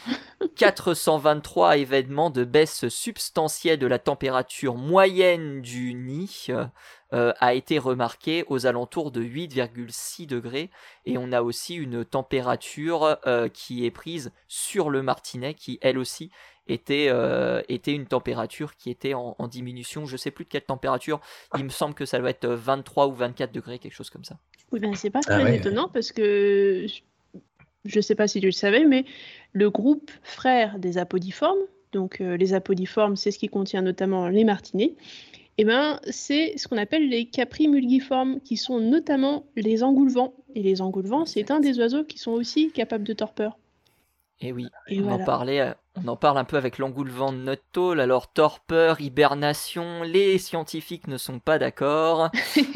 423 événements de baisse substantielle de la température moyenne du nid a été remarqué aux alentours de 8,6 degrés. Et on a aussi une température qui est prise sur le martinet qui, elle aussi, était une température qui était en diminution. Je ne sais plus de quelle température. Il me semble que ça doit être 23 ou 24 degrés, quelque chose comme ça. Oui, ben c'est pas très étonnant parce que je ne sais pas si tu le savais, mais le groupe frère des apodiformes, donc les apodiformes, c'est ce qui contient notamment les martinets, et ben, c'est ce qu'on appelle les caprimulgiformes, qui sont notamment les engoulevents. Et les engoulevents, c'est un des oiseaux qui sont aussi capables de torpeur. Et oui, on en parle un peu avec l'engoulevent de notre tôle. Alors, torpeur, hibernation, les scientifiques ne sont pas d'accord.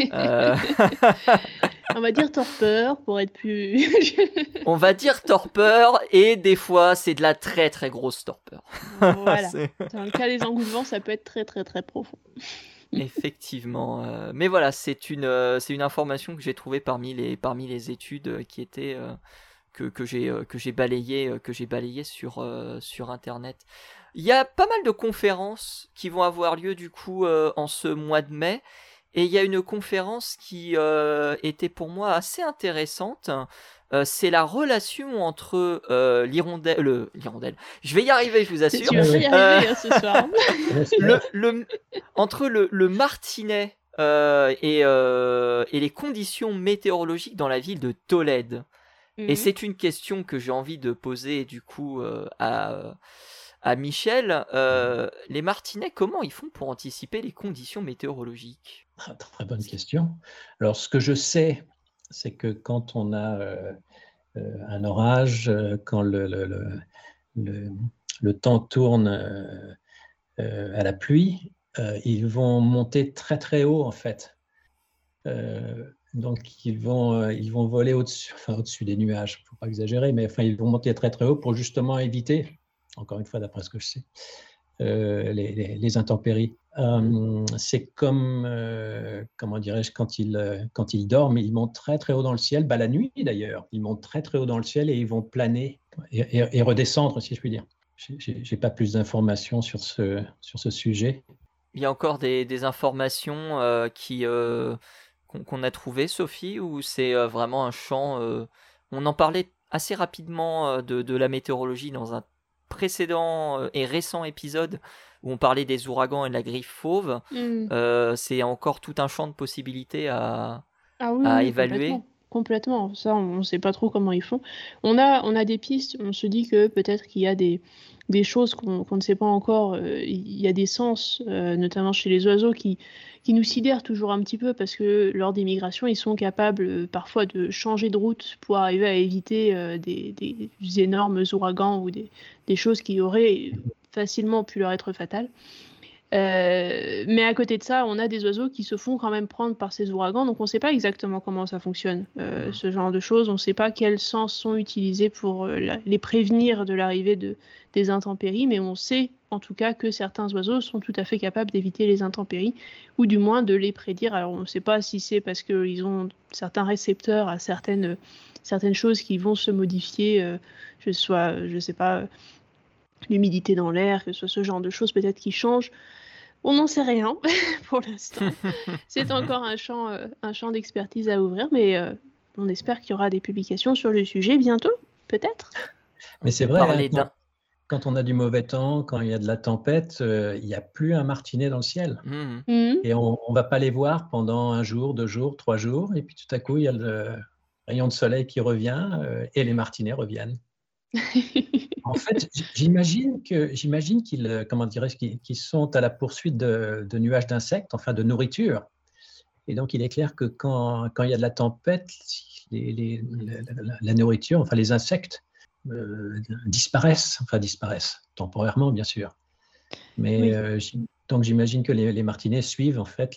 On va dire torpeur pour être plus... On va dire torpeur, et des fois, c'est de la très très grosse torpeur. Voilà. Dans le cas des engoulevents, ça peut être très très très profond. Effectivement. Mais voilà, c'est une information que j'ai trouvée parmi les études qui étaient... que j'ai balayé sur internet. Il y a pas mal de conférences qui vont avoir lieu du coup en ce mois de mai, et il y a une conférence qui était pour moi assez intéressante. C'est la relation entre l'hirondelle. Je vais y arriver, je vous assure. Tu vas y arriver ce soir. Entre le martinet et les conditions météorologiques dans la ville de Tolède. Et c'est une question que j'ai envie de poser du coup à Michel. Les martinets, comment ils font pour anticiper les conditions météorologiques? Très bonne question. Alors, ce que je sais, c'est que quand on a un orage, quand le temps tourne à la pluie, ils vont monter très très haut en fait. Donc, ils vont voler au-dessus des nuages, il ne faut pas exagérer, mais ils vont monter très très haut pour justement éviter, encore une fois d'après ce que je sais, les intempéries. C'est comme, comment dirais-je, quand ils dorment, ils montent très très haut dans le ciel, la nuit d'ailleurs, ils montent très très haut dans le ciel et ils vont planer et redescendre, si je puis dire. Je n'ai pas plus d'informations sur ce sujet. Il y a encore des informations qu'on a trouvées, Sophie, ou c'est vraiment un champ... on en parlait assez rapidement de la météorologie dans un précédent et récent épisode où on parlait des ouragans et de la griffe fauve. C'est encore tout un champ de possibilités à évaluer. Complètement. Ça, on ne sait pas trop comment ils font. On a des pistes. On se dit que peut-être qu'il y a des choses qu'on ne sait pas encore. Il y a des sens, notamment chez les oiseaux, qui nous sidèrent toujours un petit peu parce que lors des migrations, ils sont capables parfois de changer de route pour arriver à éviter des énormes ouragans ou des choses qui auraient facilement pu leur être fatales. Mais à côté de ça, on a des oiseaux qui se font quand même prendre par ces ouragans, donc on ne sait pas exactement comment ça fonctionne, ce genre de choses. On ne sait pas quels sens sont utilisés pour les prévenir de l'arrivée des intempéries, mais on sait en tout cas que certains oiseaux sont tout à fait capables d'éviter les intempéries, ou du moins de les prédire. Alors on ne sait pas si c'est parce qu'ils ont certains récepteurs à certaines choses qui vont se modifier, je sais pas, l'humidité dans l'air, que ce soit ce genre de choses peut-être qui changent. On n'en sait rien pour l'instant. C'est encore un champ d'expertise à ouvrir, mais on espère qu'il y aura des publications sur le sujet bientôt, peut-être. Mais c'est vrai, quand on a du mauvais temps, quand il y a de la tempête, il n'y a plus un martinet dans le ciel. Et on ne va pas les voir pendant 1 jour, 2 jours, 3 jours, et puis tout à coup, il y a rayon de soleil qui revient et les martinets reviennent. En fait, j'imagine qu'ils, comment dirais-je, qu'ils sont à la poursuite de nuages d'insectes, enfin de nourriture. Et donc, il est clair que quand il y a de la tempête, la nourriture, enfin les insectes, disparaissent temporairement, bien sûr. Mais Oui. donc, j'imagine que les martinets suivent en fait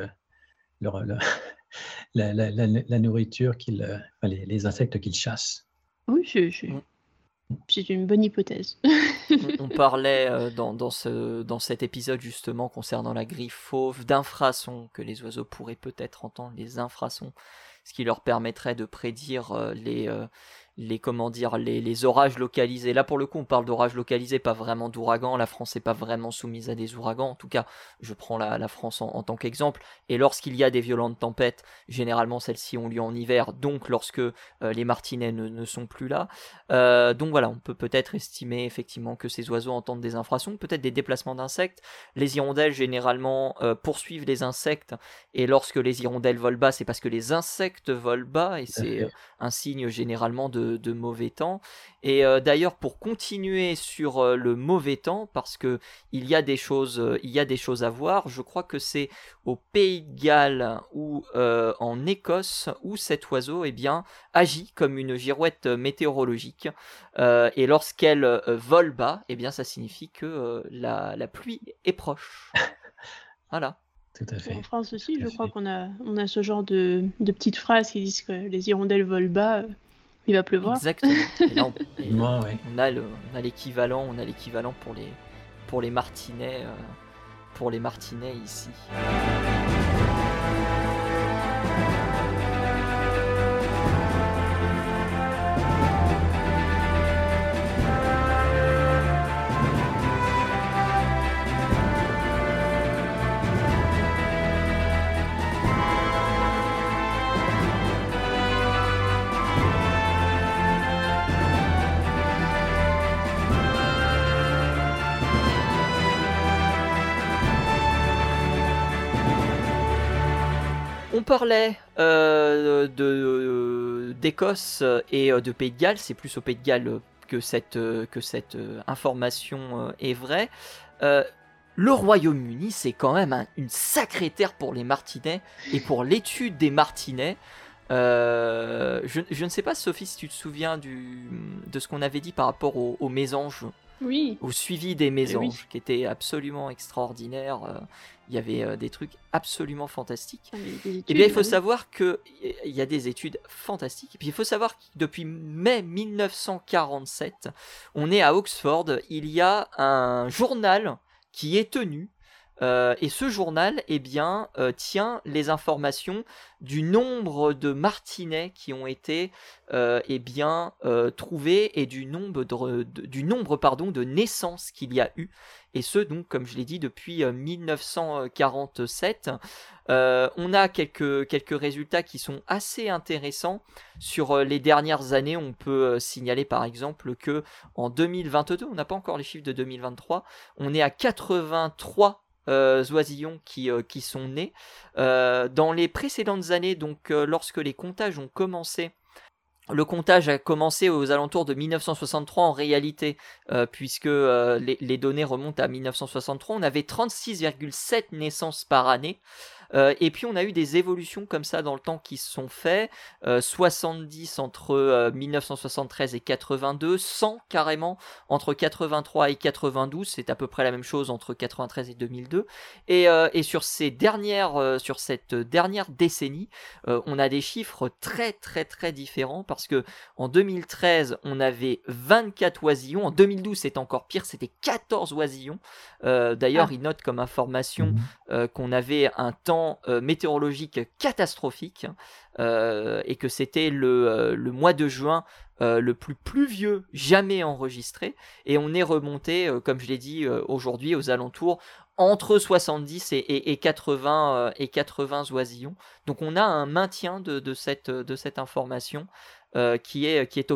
la nourriture, enfin, les insectes qu'ils chassent. Oui, On, c'est une bonne hypothèse. on parlait dans cet épisode justement concernant la griffe fauve d'infrasons que les oiseaux pourraient peut-être entendre, les infrasons, ce qui leur permettrait de prédire les orages localisés. Là pour le coup on parle d'orages localisés, pas vraiment d'ouragans. La France n'est pas vraiment soumise à des ouragans, en tout cas je prends la France en tant qu'exemple. Et lorsqu'il y a des violentes tempêtes, généralement celles-ci ont lieu en hiver, donc lorsque les martinets ne sont plus là. Donc voilà, on peut peut-être estimer effectivement que ces oiseaux entendent des infrasons, peut-être des déplacements d'insectes. Les hirondelles généralement poursuivent les insectes, et lorsque les hirondelles volent bas, c'est parce que les insectes volent bas, et c'est un signe généralement de mauvais temps. Et d'ailleurs, pour continuer sur le mauvais temps, parce que il y a des choses à voir, je crois que c'est au Pays de Galles ou en Écosse où cet oiseau agit comme une girouette météorologique, et lorsqu'elle vole bas, ça signifie que la pluie est proche. Voilà. Tout à fait. En France aussi, je crois qu'on a ce genre de petites phrases qui disent que les hirondelles volent bas, il va pleuvoir. Exactement. Et là, on a l'équivalent, pour les martinets ici. On parlait d'Écosse et de Pays de Galles, c'est plus au Pays de Galles que cette information est vraie. Le Royaume-Uni, c'est quand même une sacrée terre pour les martinets et pour l'étude des martinets. Je ne sais pas, Sophie, si tu te souviens de ce qu'on avait dit par rapport aux mésanges. Oui. Au suivi des mésanges, qui était absolument extraordinaire. Il y avait des trucs absolument fantastiques. Il faut savoir qu'il y a des études fantastiques. Et puis il faut savoir que depuis mai 1947, on est à Oxford, il y a un journal qui est tenu. Et ce journal tient les informations du nombre de martinets qui ont été trouvés, et du nombre de naissances qu'il y a eu, et ce donc comme je l'ai dit depuis 1947. On a quelques résultats qui sont assez intéressants sur les dernières années. On peut signaler par exemple que en 2022, on n'a pas encore les chiffres de 2023, on est à 83 oisillons qui sont nés. Dans les précédentes années, donc lorsque les comptages ont commencé, le comptage a commencé aux alentours de 1963 en réalité, puisque les données remontent à 1963, on avait 36,7 naissances par année. Et puis on a eu des évolutions comme ça dans le temps qui se sont faits, 70 entre 1973 et 82, 100 carrément entre 83 et 92, c'est à peu près la même chose entre 93 et 2002, et sur cette dernière décennie, on a des chiffres très très très différents, parce que en 2013 on avait 24 oisillons, en 2012 c'est encore pire, c'était 14 oisillons. D'ailleurs il note comme information qu'on avait un temps météorologique catastrophique, et que c'était le mois de juin le plus pluvieux jamais enregistré, et on est remonté, comme je l'ai dit, aujourd'hui aux alentours entre 70 et 80 oisillons. Donc on a un maintien de cette information. qui est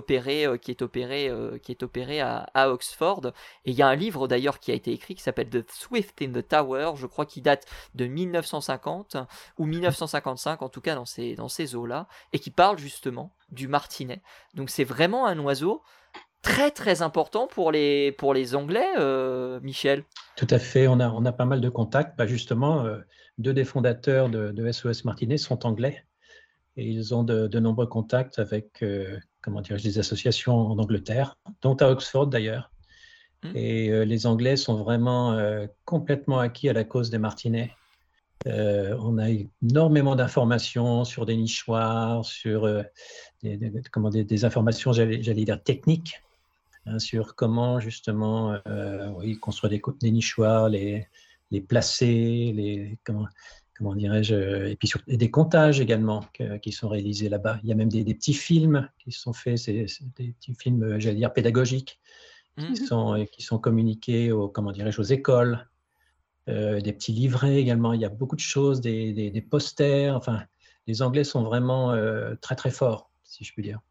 opéré à Oxford. Et il y a un livre d'ailleurs qui a été écrit qui s'appelle The Swift in the Tower, je crois qu'il date de 1950 ou 1955, en tout cas dans ces eaux-là, et qui parle justement du martinet. Donc c'est vraiment un oiseau très très important pour les Anglais, Michel. Tout à fait, on a pas mal de contacts. Bah, justement, deux des fondateurs de SOS Martinet sont anglais et ils ont de nombreux contacts avec des associations en Angleterre, dont à Oxford d'ailleurs. Et les Anglais sont vraiment complètement acquis à la cause des martinets. On a énormément d'informations sur des nichoirs, sur des informations, j'allais dire, techniques, sur comment justement construire des nichoirs, les placer, comment dirais-je, et puis et des comptages également qui sont réalisés là-bas. Il y a même des petits films qui sont faits, c'est des petits films, j'allais dire, pédagogiques, qui sont communiqués aux écoles, des petits livrets également. Il y a beaucoup de choses, des posters. Enfin, les Anglais sont vraiment très très forts, si je puis dire.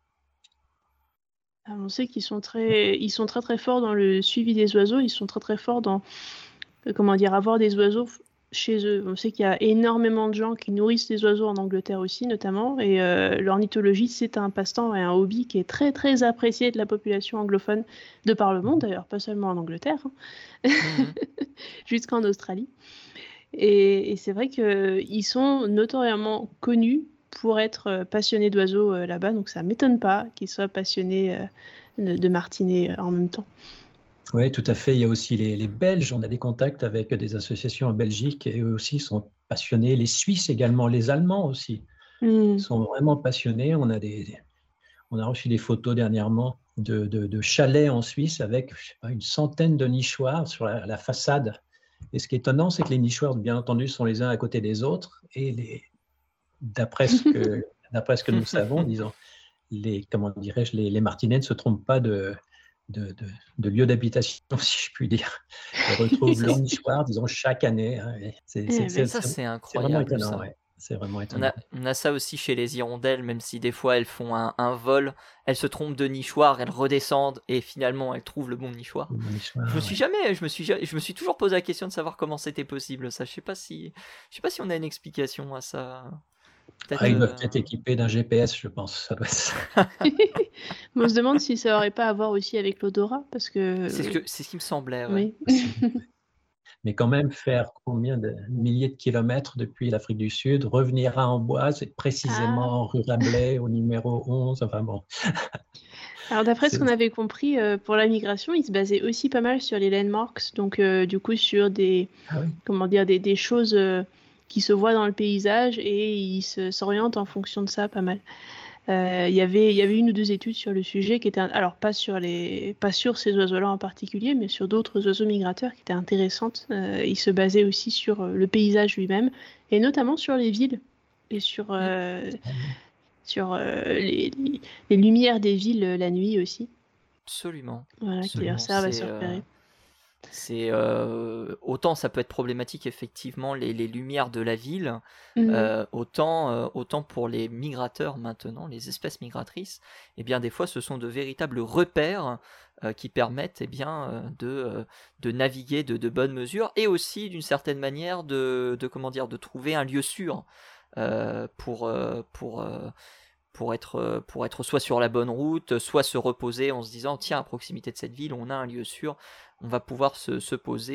On sait qu'ils sont très très forts dans le suivi des oiseaux. Ils sont très très forts dans avoir des oiseaux chez eux. On sait qu'il y a énormément de gens qui nourrissent des oiseaux en Angleterre aussi, notamment. Et l'ornithologie, c'est un passe-temps et un hobby qui est très très apprécié de la population anglophone de par le monde, d'ailleurs, pas seulement en Angleterre, jusqu'en Australie. Et c'est vrai qu'ils sont notoriamente connus pour être passionnés d'oiseaux là-bas, donc ça ne m'étonne pas qu'ils soient passionnés de martinets en même temps. Oui, tout à fait. Il y a aussi les Belges. On a des contacts avec des associations en Belgique et eux aussi sont passionnés. Les Suisses également, les Allemands aussi sont vraiment passionnés. On a reçu des photos dernièrement de chalets en Suisse avec une centaine de nichoirs sur la façade. Et ce qui est étonnant, c'est que les nichoirs, bien entendu, sont les uns à côté des autres. Et d'après ce que nous savons, disons, les martinets ne se trompent pas de lieu d'habitation, si je puis dire. Ils retrouvent leur nichoir, disons, chaque année. C'est incroyable. C'est vraiment étonnant. Ouais. C'est vraiment étonnant. On a ça aussi chez les hirondelles, même si des fois elles font un vol, elles se trompent de nichoir, elles redescendent et finalement elles trouvent le bon nichoir. Je me suis toujours posé la question de savoir comment c'était possible. Ça, je sais pas si on a une explication à ça. Ils doivent être équipés d'un GPS, je pense. Ça doit être... On se demande si ça aurait pas à voir aussi avec l'odorat, parce que c'est ce qui me semblait. Ouais. Oui. Mais quand même, faire combien de milliers de kilomètres depuis l'Afrique du Sud, revenir à Amboise, c'est précisément rue Rabelais au numéro 11. Enfin bon. Alors d'après ce qu'on avait compris, pour la migration, ils se basaient aussi pas mal sur les landmarks, donc du coup sur des choses qui se voient dans le paysage, et ils s'orientent en fonction de ça pas mal. Il y avait une ou deux études sur le sujet qui étaient, alors pas sur ces oiseaux-là en particulier, mais sur d'autres oiseaux migrateurs qui étaient intéressantes. Ils se basaient aussi sur le paysage lui-même, et notamment sur les villes et sur les lumières des villes la nuit aussi. Absolument. Voilà, qui leur servent à se repérer. C'est autant ça peut être problématique effectivement les lumières de la ville, autant pour les migrateurs maintenant, les espèces migratrices, eh bien des fois ce sont de véritables repères qui permettent de naviguer de bonnes mesures, et aussi d'une certaine manière de trouver un lieu sûr pour être soit sur la bonne route, soit se reposer en se disant tiens, à proximité de cette ville on a un lieu sûr, on va pouvoir se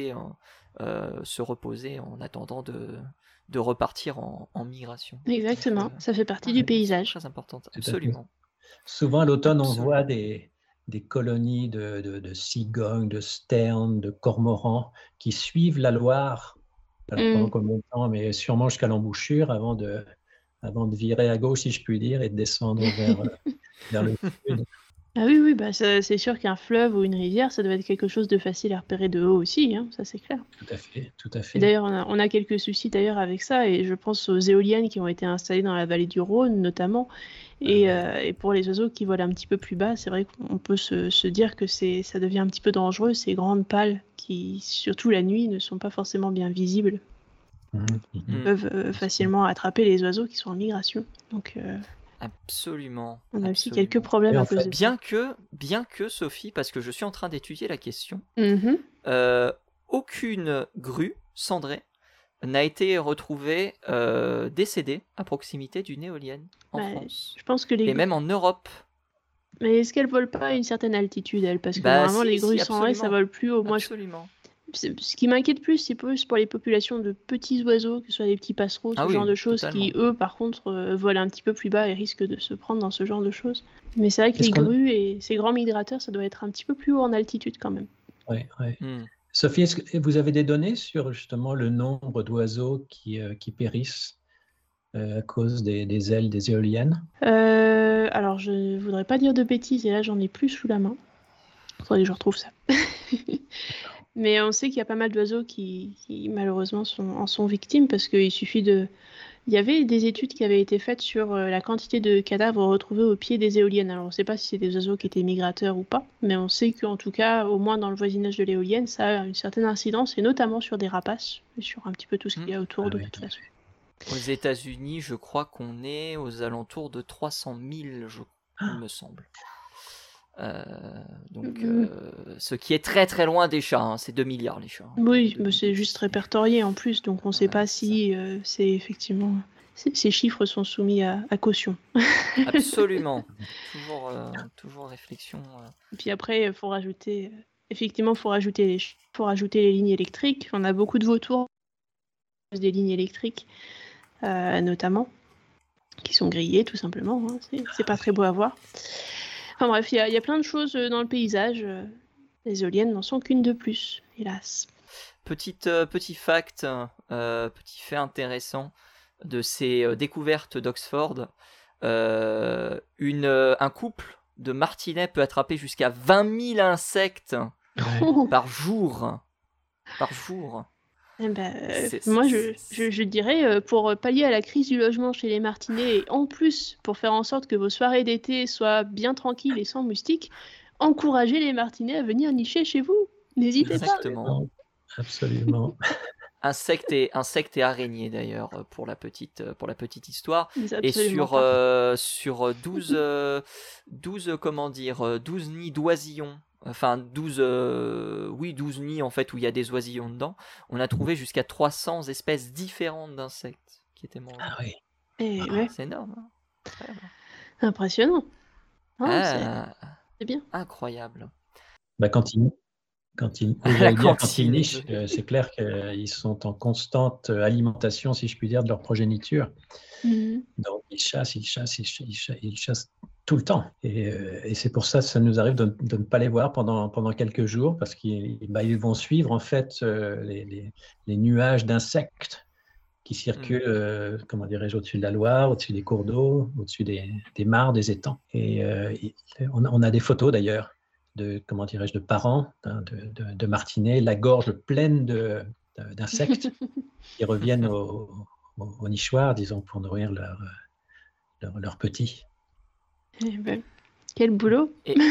reposer en attendant de repartir en migration. Exactement, ça fait partie du paysage. Très important, absolument. Souvent à l'automne, on voit des colonies de cigognes, de sternes, de cormorans qui suivent la Loire. Alors pendant combien de temps, mais sûrement jusqu'à l'embouchure avant de virer à gauche, si je puis dire, et de descendre vers le sud. Ah oui, bah c'est sûr qu'un fleuve ou une rivière, ça doit être quelque chose de facile à repérer de haut aussi, hein, ça c'est clair. Tout à fait. Et d'ailleurs, on a quelques soucis d'ailleurs avec ça, et je pense aux éoliennes qui ont été installées dans la vallée du Rhône notamment, et pour les oiseaux qui volent un petit peu plus bas, c'est vrai qu'on peut se dire que ça devient un petit peu dangereux, ces grandes pales qui, surtout la nuit, ne sont pas forcément bien visibles. Peuvent facilement attraper les oiseaux qui sont en migration. Donc, Absolument. On a aussi Absolument. quelques problèmes Et à en cause fait, de ça. Bien que, Sophie, parce que je suis en train d'étudier la question, Mhm. aucune grue cendrée n'a été retrouvée décédée à proximité d'une éolienne en Bah, France. je pense que les Et grues. même en Europe. Mais est-ce qu'elles volent pas à une certaine altitude, elles? Parce que Bah normalement, les si, grues si, cendrées, ça absolument. vole plus haut. Absolument. Ce qui m'inquiète plus, c'est plus pour les populations de petits oiseaux, que ce soit des petits passereaux, Ah ce genre oui, de choses, totalement. qui, eux, par contre, volent un petit peu plus bas et risquent de se prendre dans ce genre de choses. Mais c'est vrai que Est-ce les qu'on- grues et ces grands migrateurs, ça doit être un petit peu plus haut en altitude quand même. ouais, ouais. Hmm. Sophie, est-ce que vous avez des données sur justement le nombre d'oiseaux qui périssent à cause des ailes des éoliennes? Alors, je ne voudrais pas dire de bêtises, et là, j'en ai plus sous la main. Il faudrait que je retrouve ça. Mais on sait qu'il y a pas mal d'oiseaux qui malheureusement en sont victimes parce qu'il suffit de... Il y avait des études qui avaient été faites sur la quantité de cadavres retrouvés au pied des éoliennes. Alors on ne sait pas si c'est des oiseaux qui étaient migrateurs ou pas, mais on sait qu'en tout cas, au moins dans le voisinage de l'éolienne, ça a une certaine incidence, et notamment sur des rapaces, et sur un petit peu tout ce qu'il y a autour Ah de oui. toute façon. Aux États-Unis, je crois qu'on est aux alentours de 300 000, il me semble. Donc, ce qui est très très loin des chats, hein. C'est 2 milliards les chats. Oui, mais c'est juste répertorié en plus, donc on ne sait pas c'est si c'est effectivement... Ces chiffres sont soumis à caution. Absolument. Toujours réflexion. Et puis après, il faut rajouter... Effectivement, il faut rajouter les lignes électriques. On a beaucoup de vautours, des lignes électriques, notamment, qui sont grillées, tout simplement. Hein. C'est pas très beau à voir. Enfin bref, il y a plein de choses dans le paysage. Les éoliennes n'en sont qu'une de plus, hélas. Petit fact, petit fait intéressant de ces découvertes d'Oxford. Un couple de martinets peut attraper jusqu'à 20 000 insectes par jour. Eh ben, moi, je dirais, pour pallier à la crise du logement chez les martinets, et en plus, pour faire en sorte que vos soirées d'été soient bien tranquilles et sans moustiques, encouragez les martinets à venir nicher chez vous. N'hésitez pas. Exactement. Absolument. Insectes et araignées d'ailleurs pour la petite histoire. Et sur 12 12 nids d'oisillons, enfin 12 nids en fait où il y a des oisillons dedans, on a trouvé jusqu'à 300 espèces différentes d'insectes qui étaient morts. Ah oui. Ouais. C'est énorme. Hein. Impressionnant. Oh, c'est bien. Incroyable. Bah, quand ils nichent, c'est clair qu'ils sont en constante alimentation, si je puis dire, de leur progéniture. Donc ils chassent tout le temps. Et c'est pour ça que ça nous arrive de ne pas les voir pendant quelques jours, parce qu'ils vont suivre en fait les nuages d'insectes qui circulent, comment dirais-je, au-dessus de la Loire, au-dessus des cours d'eau, au-dessus des mares, des étangs. Et on a des photos d'ailleurs de parents, de martinets, la gorge pleine d'insectes qui reviennent au nichoir, disons, pour nourrir leurs petits. Eh ben, quel boulot.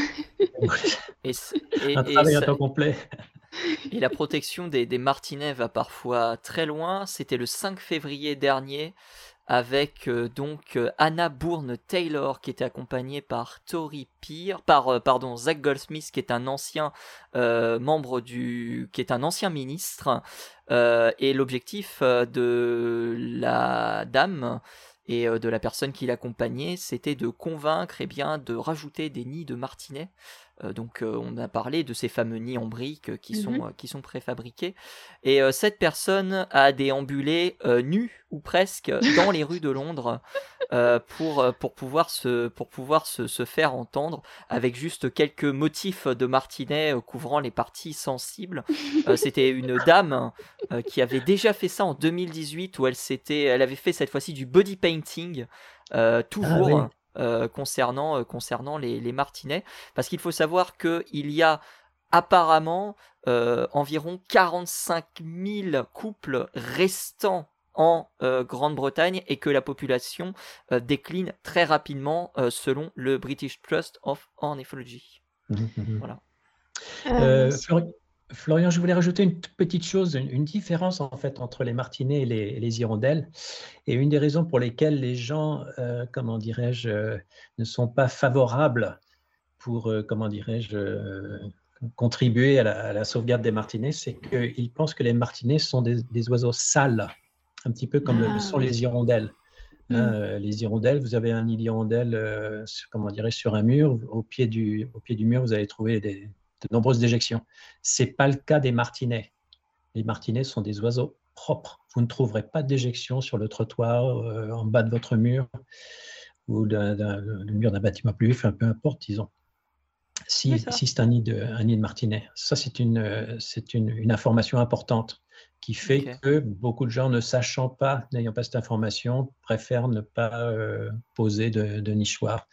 Un travail à temps complet. Et la protection des martinets va parfois très loin. C'était le 5 février dernier avec Anna Bourne Taylor qui était accompagnée par Zach Goldsmith qui est un ancien qui est un ancien ministre, et l'objectif de la dame et de la personne qui l'accompagnait, c'était de convaincre de rajouter des nids de martinets. On a parlé de ces fameux nids en briques qui sont préfabriqués. Et cette personne a déambulé nue ou presque dans les rues de Londres pour pouvoir se faire entendre avec juste quelques motifs de martinets couvrant les parties sensibles. C'était une dame qui avait déjà fait ça en 2018 où elle avait fait cette fois-ci du body painting toujours. Concernant les martinets, parce qu'il faut savoir qu'il y a apparemment environ 45 000 couples restants en Grande-Bretagne et que la population décline très rapidement selon le British Trust of Ornithology. Mmh. Voilà. Florian, je voulais rajouter une toute petite chose, une différence en fait entre les martinets et les hirondelles. Et une des raisons pour lesquelles les gens, comment dirais-je, ne sont pas favorables pour, comment dirais-je, contribuer à la sauvegarde des martinets, c'est qu'ils pensent que les martinets sont des oiseaux sales, un petit peu comme le sont Oui. les hirondelles. Les hirondelles, vous avez un nid d'hirondelle, comment dirais-je, sur un mur, au pied du mur, vous allez trouver de nombreuses déjections. Ce n'est pas le cas des martinets. Les martinets sont des oiseaux propres. Vous ne trouverez pas de déjection sur le trottoir, en bas de votre mur, ou le mur d'un bâtiment public, enfin, peu importe, disons. Si c'est un nid de martinet. Ça, c'est une information importante qui fait que beaucoup de gens, ne sachant pas, n'ayant pas cette information, préfèrent ne pas poser de nichoir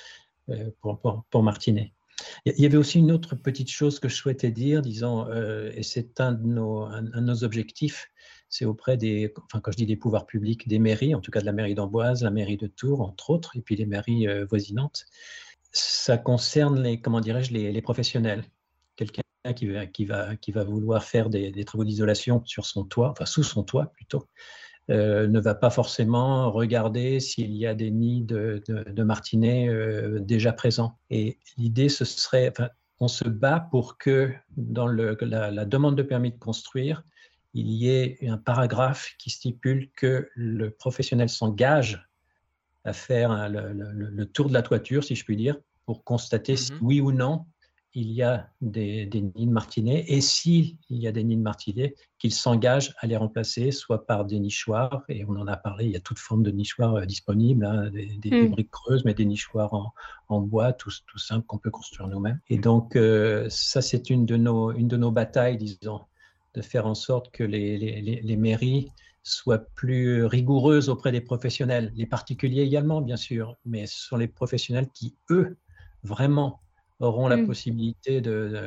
pour martinet. Il y avait aussi une autre petite chose que je souhaitais dire, disons, et c'est un de nos objectifs, c'est auprès quand je dis des pouvoirs publics, des mairies, en tout cas de la mairie d'Amboise, la mairie de Tours, entre autres, et puis les mairies voisinantes. Ça concerne les professionnels. Quelqu'un qui va vouloir faire des travaux d'isolation sur son toit, enfin sous son toit plutôt, ne va pas forcément regarder s'il y a des nids de martinets déjà présents. Et l'idée, ce serait, on se bat pour que dans la demande de permis de construire, il y ait un paragraphe qui stipule que le professionnel s'engage à faire le tour de la toiture, si je puis dire, pour constater si oui ou non il y a des nids de martinets, et s'il y a des nids de martinets, qu'il s'engage à les remplacer, soit par des nichoirs, et on en a parlé, il y a toute forme de nichoirs disponibles, hein, des briques creuses, mais des nichoirs en bois, tout simple, qu'on peut construire nous-mêmes. Et donc, ça, c'est une de nos batailles, disons, de faire en sorte que les mairies soient plus rigoureuses auprès des professionnels, les particuliers également, bien sûr, mais ce sont les professionnels qui, eux, vraiment auront la possibilité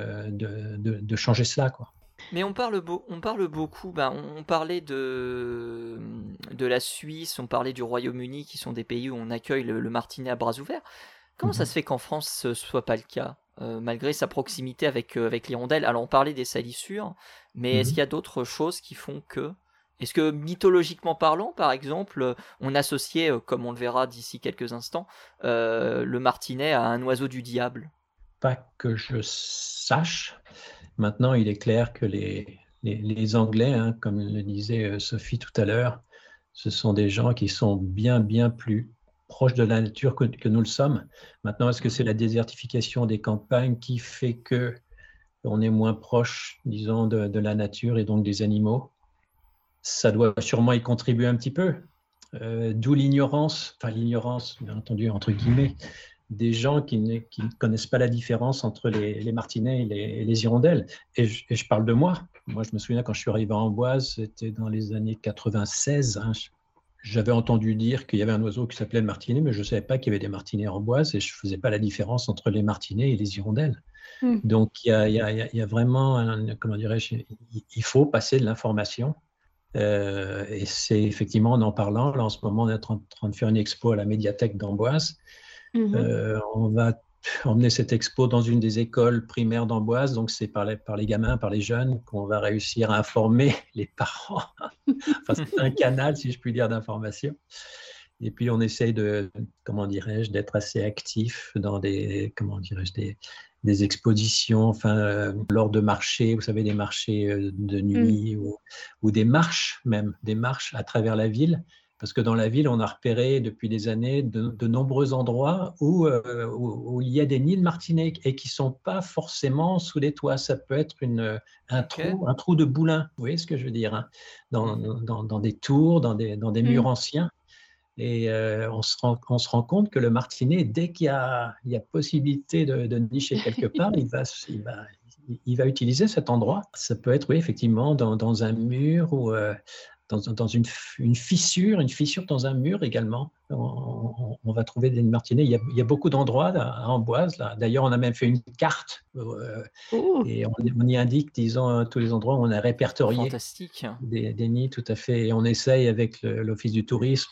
de changer cela, quoi. Mais on parle beaucoup, on parlait de la Suisse, on parlait du Royaume-Uni, qui sont des pays où on accueille le martinet à bras ouverts. Comment ça se fait qu'en France ce soit pas le cas, malgré sa proximité avec l'hirondelle? Alors on parlait des salissures, mais est-ce qu'il y a d'autres choses qui font que... Est-ce que mythologiquement parlant, par exemple, on associait, comme on le verra d'ici quelques instants, le martinet à un oiseau du diable? Pas que je sache. Maintenant, il est clair que les Anglais, hein, comme le disait Sophie tout à l'heure, ce sont des gens qui sont bien, bien plus proches de la nature que nous le sommes. Maintenant, est-ce que c'est la désertification des campagnes qui fait qu'on est moins proche, disons, de la nature et donc des animaux? Ça doit sûrement y contribuer un petit peu. D'où l'ignorance, bien entendu, entre guillemets, des gens qui ne connaissent pas la différence entre les martinets et les hirondelles. Et je parle de moi. Moi, je me souviens quand je suis arrivé à Amboise, c'était dans les années 96. Hein, j'avais entendu dire qu'il y avait un oiseau qui s'appelait le martinet, mais je ne savais pas qu'il y avait des martinets à Amboise et je ne faisais pas la différence entre les martinets et les hirondelles. Donc, il y a vraiment, comment dirais-je, il faut passer de l'information. Et c'est effectivement en parlant, là en ce moment on est en train de faire une expo à la médiathèque d'Amboise. On va emmener cette expo dans une des écoles primaires d'Amboise, donc c'est par les gamins, par les jeunes qu'on va réussir à informer les parents. Enfin, c'est un canal, si je puis dire, d'information. Et puis on essaye d'être assez actif dans des expositions, lors de marchés, vous savez, des marchés de nuit ou des marches à travers la ville. Parce que dans la ville, on a repéré depuis des années de nombreux endroits où il y a des nids de martinets et qui ne sont pas forcément sous les toits. Ça peut être un trou de boulin, vous voyez ce que je veux dire, hein, dans des tours, dans des murs anciens. Et on se rend compte que le martinet, dès qu'il y a possibilité de nicher quelque part, il va utiliser cet endroit. Ça peut être, oui, effectivement, dans un mur ou dans une fissure dans un mur également. On va trouver des martinets. Il y a beaucoup d'endroits à Amboise. Là. D'ailleurs, on a même fait une carte et on y indique, disons, tous les endroits où on a répertorié des nids, tout à fait. Et on essaye avec l'Office du tourisme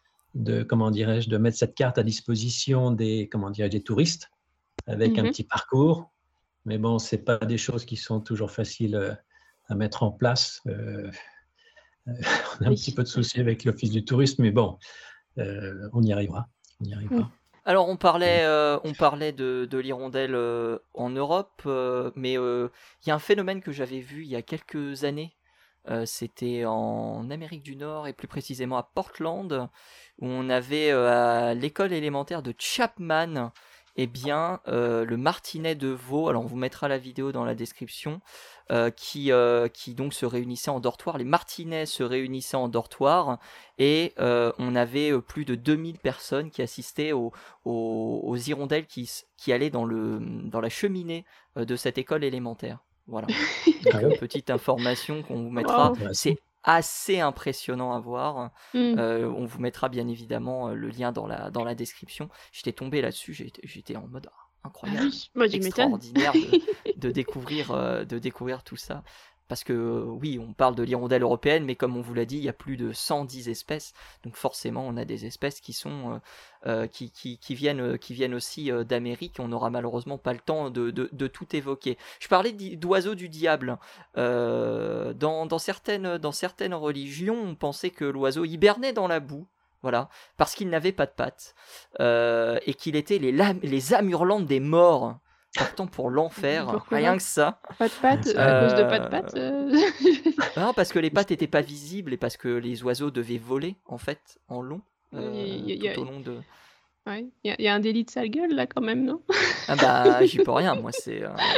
de mettre cette carte à disposition des touristes avec un petit parcours Mais bon, ce n'est pas des choses qui sont toujours faciles à mettre en place. On a un petit peu de soucis avec l'Office du tourisme, mais bon, on y arrivera. On y arrivera. Alors on parlait de l'hirondelle en Europe, mais il y a un phénomène que j'avais vu il y a quelques années. C'était en Amérique du Nord et plus précisément à Portland, où on avait à l'école élémentaire de Chapman, le martinet de veau. Alors on vous mettra la vidéo dans la description, qui donc se réunissait en dortoir. Les martinets se réunissaient en dortoir et on avait plus de 2000 personnes qui assistaient aux hirondelles qui allaient dans la cheminée de cette école élémentaire. Voilà. Donc, petite information qu'on vous mettra. Wow. C'est assez impressionnant à voir. Mm. On vous mettra bien évidemment le lien dans la description. J'étais tombé là-dessus, j'étais en mode incroyable, Moi, tu m'étonnes. extraordinaire de découvrir tout ça. Parce que oui, on parle de l'hirondelle européenne, mais comme on vous l'a dit, il y a plus de 110 espèces. Donc forcément, on a des espèces qui sont qui viennent aussi d'Amérique. On n'aura malheureusement pas le temps de tout évoquer. Je parlais d'oiseaux du diable. Dans certaines religions, on pensait que l'oiseau hibernait dans la boue. Voilà, parce qu'il n'avait pas de pattes et qu'il était les âmes hurlantes des morts, partant pour l'enfer. Pourquoi Rien pas que ça. Pas de pattes, à cause de pas de pattes. Non, parce que les pattes n'étaient pas visibles et parce que les oiseaux devaient voler en fait en long tout au long de. Ouais. Il y a un délit de sale gueule là quand même, non? Ah bah j'y peux rien, moi c'est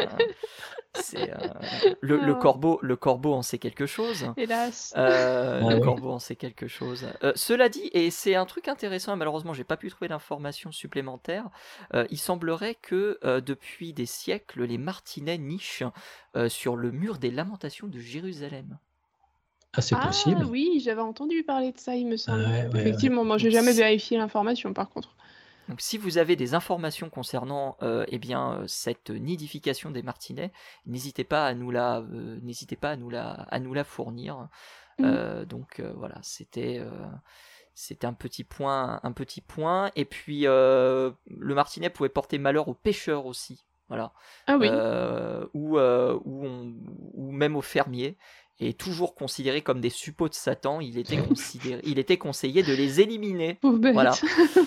le corbeau en sait quelque chose. Hélas. Le corbeau en sait quelque chose. Cela dit, et c'est un truc intéressant, malheureusement j'ai pas pu trouver d'informations supplémentaires, il semblerait que depuis des siècles, les martinets nichent sur le mur des lamentations de Jérusalem. Ah, c'est possible. Ah oui, j'avais entendu parler de ça, il me semble. Ouais, Effectivement, moi j'ai jamais vérifié l'information par contre. Donc si vous avez des informations concernant cette nidification des martinets, n'hésitez pas à nous la fournir. Voilà, c'était un petit point. Et puis le martinet pouvait porter malheur aux pêcheurs aussi. Voilà. Ah oui. Ou même aux fermiers. Et toujours considérés comme des suppôts de Satan, il était conseillé de les éliminer. Pauvre bête. Voilà.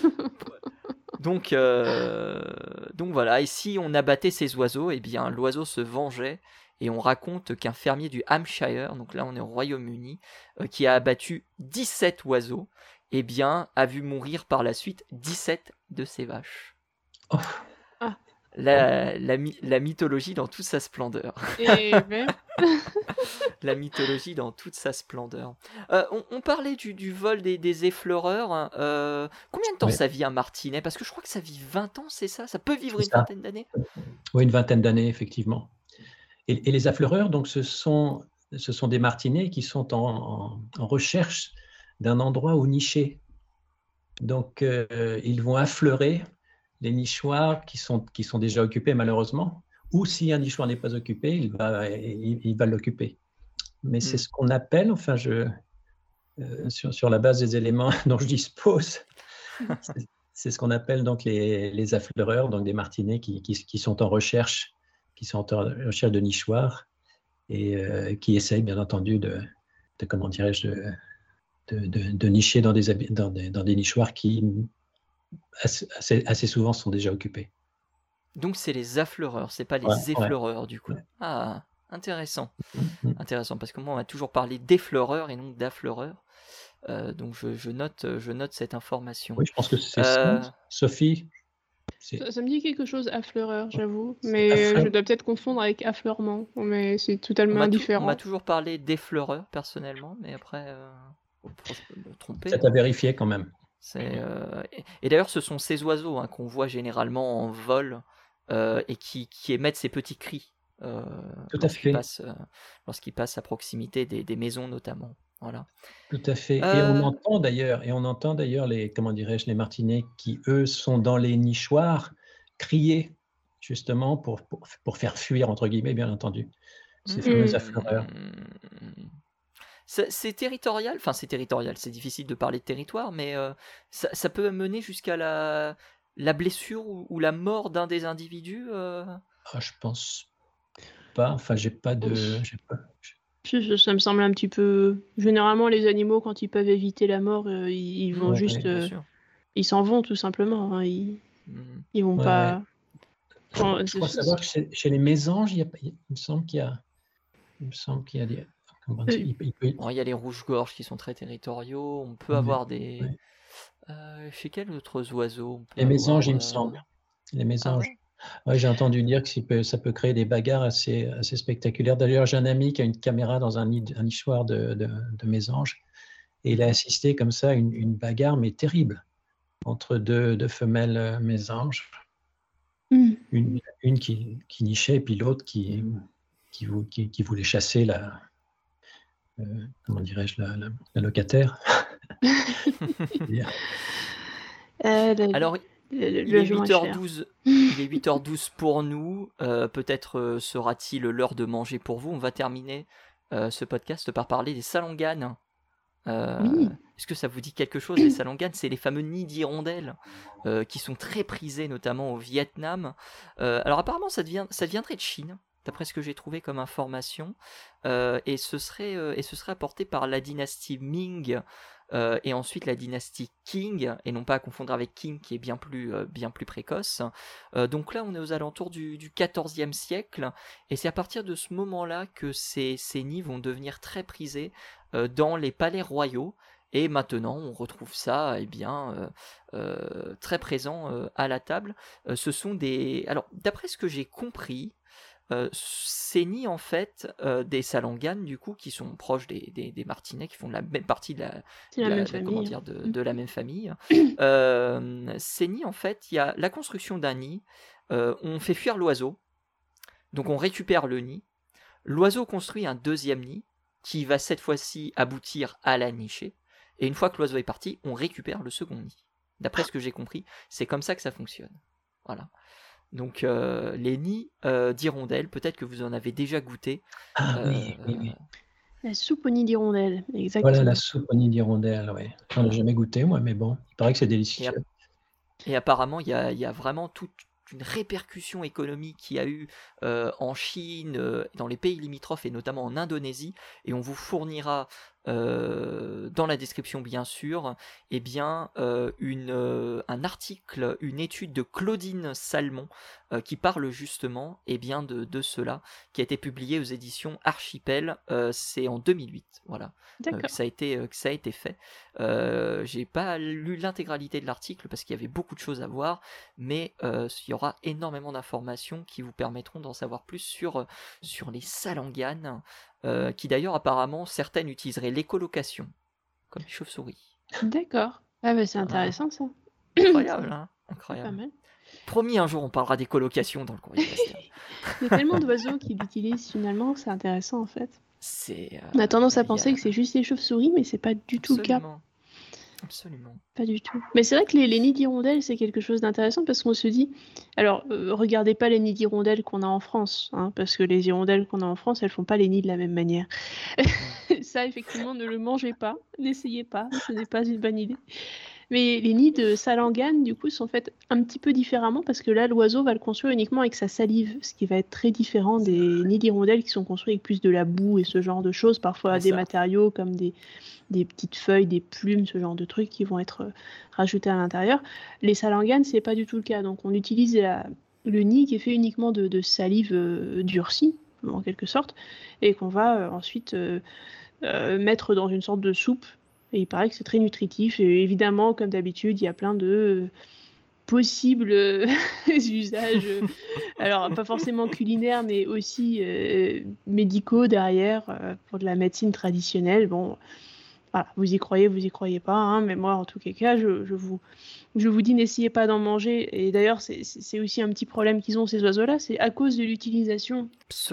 Donc voilà, et si on abattait ces oiseaux, eh bien l'oiseau se vengeait, et on raconte qu'un fermier du Hampshire, donc là on est au Royaume-Uni, qui a abattu 17 oiseaux, eh bien a vu mourir par la suite 17 de ses vaches. Oh. Ah. La mythologie dans toute sa splendeur. Et ben... La mythologie dans toute sa splendeur. On parlait du vol des effleureurs. Combien de temps ça vit un martinet? Parce que je crois que ça vit 20 ans, c'est ça? Ça peut vivre une vingtaine d'années? Oui, une vingtaine d'années, effectivement. Et les affleureurs, donc, ce sont des martinets qui sont en recherche d'un endroit où nicher. Donc, ils vont affleurer les nichoirs qui sont déjà occupés, malheureusement, ou si un nichoir n'est pas occupé, il va l'occuper. Mais c'est ce qu'on appelle, enfin, sur la base des éléments dont je dispose, c'est ce qu'on appelle donc les affleureurs, donc des martinets qui sont en recherche, de nichoirs et qui essayent, bien entendu, de comment dirais-je, de nicher dans des nichoirs qui assez souvent sont déjà occupés. Donc c'est les affleureurs, c'est pas les effleureurs du coup. Ouais. Ah, intéressant. Intéressant, parce que moi on m'a toujours parlé d'effleureurs et non d'affleureurs. Donc je note cette information. Oui, je pense que c'est ça. Sophie, ça me dit quelque chose, affleureur, j'avoue. Mais je dois peut-être confondre avec affleurement. Mais c'est totalement différent. On m'a toujours parlé d'effleureur personnellement, mais après, me tromper. Ça t'a vérifié quand même. Et d'ailleurs, ce sont ces oiseaux qu'on voit généralement en vol et qui émettent ces petits cris lorsqu'ils passent à proximité des maisons notamment. Voilà. Tout à fait. Et on entend d'ailleurs les, comment dirais-je, les martinets qui, eux, sont dans les nichoirs crier justement pour faire fuir, entre guillemets, bien entendu, ces fameux affleureurs. C'est territorial, enfin c'est territorial, c'est difficile de parler de territoire, mais ça peut mener jusqu'à la blessure ou la mort d'un des individus Je pense pas. Enfin, j'ai pas de. Ça me semble un petit peu. Généralement, les animaux, quand ils peuvent éviter la mort, ils vont Ouais, juste. Bien sûr. Ils s'en vont tout simplement. Hein. Mhm. Ils vont ouais. pas. Je crois savoir que chez les mésanges, il me semble qu'il y a. Il me semble qu'il y a des. Comment dire, Bon, il y a les rouges-gorges qui sont très territoriaux. On peut Ouais, avoir des. ouais. Chez quels autres oiseaux on peut Les mésanges, il me avoir semble. Les Ah mésanges. ouais? Ouais, j'ai entendu dire que ça peut créer des bagarres assez spectaculaires. D'ailleurs, j'ai un ami qui a une caméra dans un nichoir de mésanges et il a assisté comme ça à une bagarre, mais terrible, entre deux femelles mésanges. Une qui nichait et puis l'autre qui voulait chasser comment dirais-je, la locataire. Alors, il est 8h12. Il est 8h12 pour nous. Peut-être sera-t-il l'heure de manger pour vous. On va terminer ce podcast par parler des salanganes. Oui. Est-ce que ça vous dit quelque chose? Les salanganes, c'est les fameux nids d'hirondelles qui sont très prisés, notamment au Vietnam. Alors apparemment, ça viendrait de Chine, d'après ce que j'ai trouvé comme information, et ce serait apporté par la dynastie Ming et ensuite la dynastie Qing, et non pas à confondre avec Qing qui est bien plus précoce. Donc là, on est aux alentours du XIVe siècle, et c'est à partir de ce moment-là que ces nids vont devenir très prisés dans les palais royaux. Et maintenant, on retrouve ça, très présent à la table. Ce sont des... Alors, d'après ce que j'ai compris, ces nids, en fait, des salanganes, du coup, qui sont proches des martinets, qui font la même partie de la même famille. Ces nids, en fait, il y a la construction d'un nid, on fait fuir l'oiseau, donc on récupère le nid. L'oiseau construit un deuxième nid, qui va cette fois-ci aboutir à la nicher. Et une fois que l'oiseau est parti, on récupère le second nid. D'après ce que j'ai compris, c'est comme ça que ça fonctionne. Voilà. Donc les nids d'hirondelles, peut-être que vous en avez déjà goûté. Oui. La soupe au nid d'hirondelle, exactement. Voilà, la soupe au nid d'hirondelle, oui. J'en ai jamais goûté, moi, mais bon, il paraît que c'est délicieux. Et apparemment, il y a vraiment toute une répercussion économique qu'il y a eu en Chine, dans les pays limitrophes et notamment en Indonésie, et on vous fournira dans la description bien sûr un article, une étude de Claudine Salmon qui parle justement de cela, qui a été publié aux éditions Archipel, c'est en 2008, voilà, que ça a été fait. J'ai pas lu l'intégralité de l'article parce qu'il y avait beaucoup de choses à voir, mais il y aura énormément d'informations qui vous permettront d'en savoir plus sur les salanganes, qui d'ailleurs apparemment certaines utiliseraient l'écolocation comme les chauves-souris. D'accord. Ah bah c'est intéressant ça. Incroyable, hein. Incroyable. Pas mal. Promis, un jour on parlera d'écolocation dans le courrier pastel. Il y a tellement d'oiseaux qui l'utilisent finalement, c'est intéressant en fait. C'est, On a tendance à penser que c'est juste les chauves-souris, mais c'est pas du tout le cas. Absolument. Pas du tout. Mais c'est vrai que les nids d'hirondelles, c'est quelque chose d'intéressant parce qu'on se dit, alors regardez pas les nids d'hirondelles qu'on a en France, hein, parce que les hirondelles qu'on a en France, elles font pas les nids de la même manière. Ça, effectivement, ne le mangez pas, n'essayez pas, ce n'est pas une bonne idée. Mais les nids de salangane, du coup, sont faits un petit peu différemment parce que là, l'oiseau va le construire uniquement avec sa salive, ce qui va être très différent des nids d'hirondelles qui sont construits avec plus de la boue et ce genre de choses, parfois des matériaux comme des petites feuilles, des plumes, ce genre de trucs qui vont être rajoutés à l'intérieur. Les salanganes, c'est pas du tout le cas. Donc on utilise le nid qui est fait uniquement de salive durcie, en quelque sorte, et qu'on va ensuite mettre dans une sorte de soupe. Et il paraît que c'est très nutritif. Et évidemment, comme d'habitude, il y a plein de possibles usages, alors pas forcément culinaires, mais aussi médicaux derrière, pour de la médecine traditionnelle. Bon, voilà, vous y croyez pas, hein, mais moi, en tout cas, je vous dis, n'essayez pas d'en manger. Et d'ailleurs, c'est aussi un petit problème qu'ils ont, ces oiseaux-là, c'est à cause de l'utilisation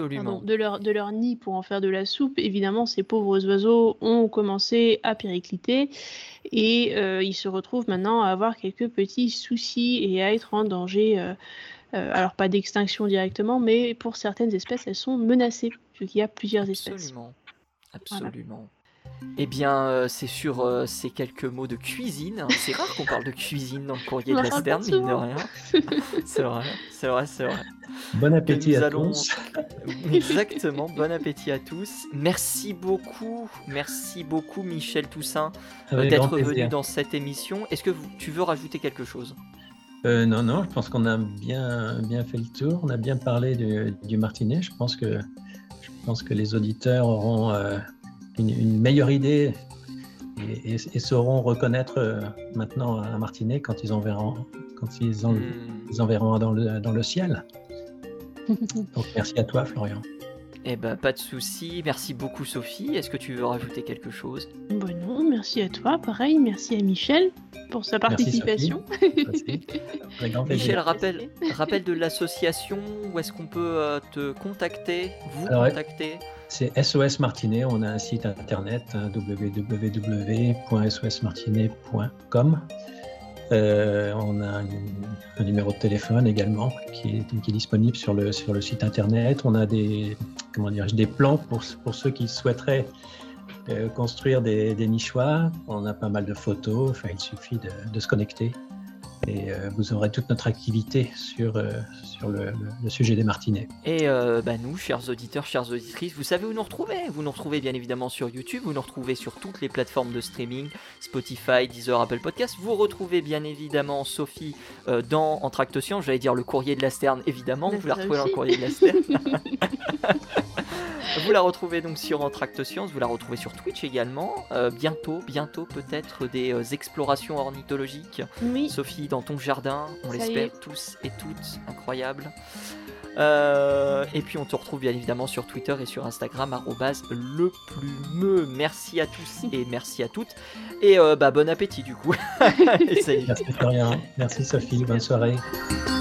de leur nid pour en faire de la soupe. Évidemment, ces pauvres oiseaux ont commencé à péricliter et ils se retrouvent maintenant à avoir quelques petits soucis et à être en danger. Alors, pas d'extinction directement, mais pour certaines espèces, elles sont menacées, vu qu'il y a plusieurs espèces. Absolument. Voilà. Eh bien, c'est sur ces quelques mots de cuisine. C'est rare qu'on parle de cuisine dans le courrier de la Sterne, mine de rien. C'est vrai. Bon appétit à allons... tous. Exactement, bon appétit à tous. Merci beaucoup Michel Toussaint d'être venu dans cette émission. Est-ce que tu veux rajouter quelque chose ? Non, je pense qu'on a bien fait le tour. On a bien parlé du martinet. Je pense que les auditeurs auront une meilleure idée et sauront reconnaître maintenant un martinet quand ils en verront dans le ciel. Donc merci à toi, Florian. Eh ben, pas de souci. Merci beaucoup, Sophie. Est-ce que tu veux rajouter quelque chose ? Non, merci à toi. Pareil, merci à Michel pour sa participation. Michel, rappel de l'association. Où est-ce qu'on peut te contacter, contacter ? C'est SOS Martinet. On a un site internet www.sosmartinet.com. On a un numéro de téléphone également qui est disponible sur le site internet. On a des plans pour ceux qui souhaiteraient construire des nichoirs. On a pas mal de photos. Enfin, il suffit de se connecter et vous aurez toute notre activité sur le sujet des martinets. Et nous, chers auditeurs, chères auditrices, vous savez où nous retrouver. Vous nous retrouvez bien évidemment sur YouTube, vous nous retrouvez sur toutes les plateformes de streaming, Spotify, Deezer, Apple Podcasts. Vous retrouvez bien évidemment Sophie dans Entractosciences, j'allais dire le courrier de la Sterne, évidemment, vous la retrouvez dans le courrier de la Sterne. Vous la retrouvez donc sur Entractosciences, vous la retrouvez sur Twitch également. Bientôt peut-être des explorations ornithologiques. Oui. Sophie, dans ton jardin, on l'espère tous et toutes, incroyable. Et puis on te retrouve bien évidemment sur Twitter et sur Instagram @leplumeux. Merci à tous et merci à toutes. Et bon appétit du coup. Merci Florian, merci Sophie, bonne soirée.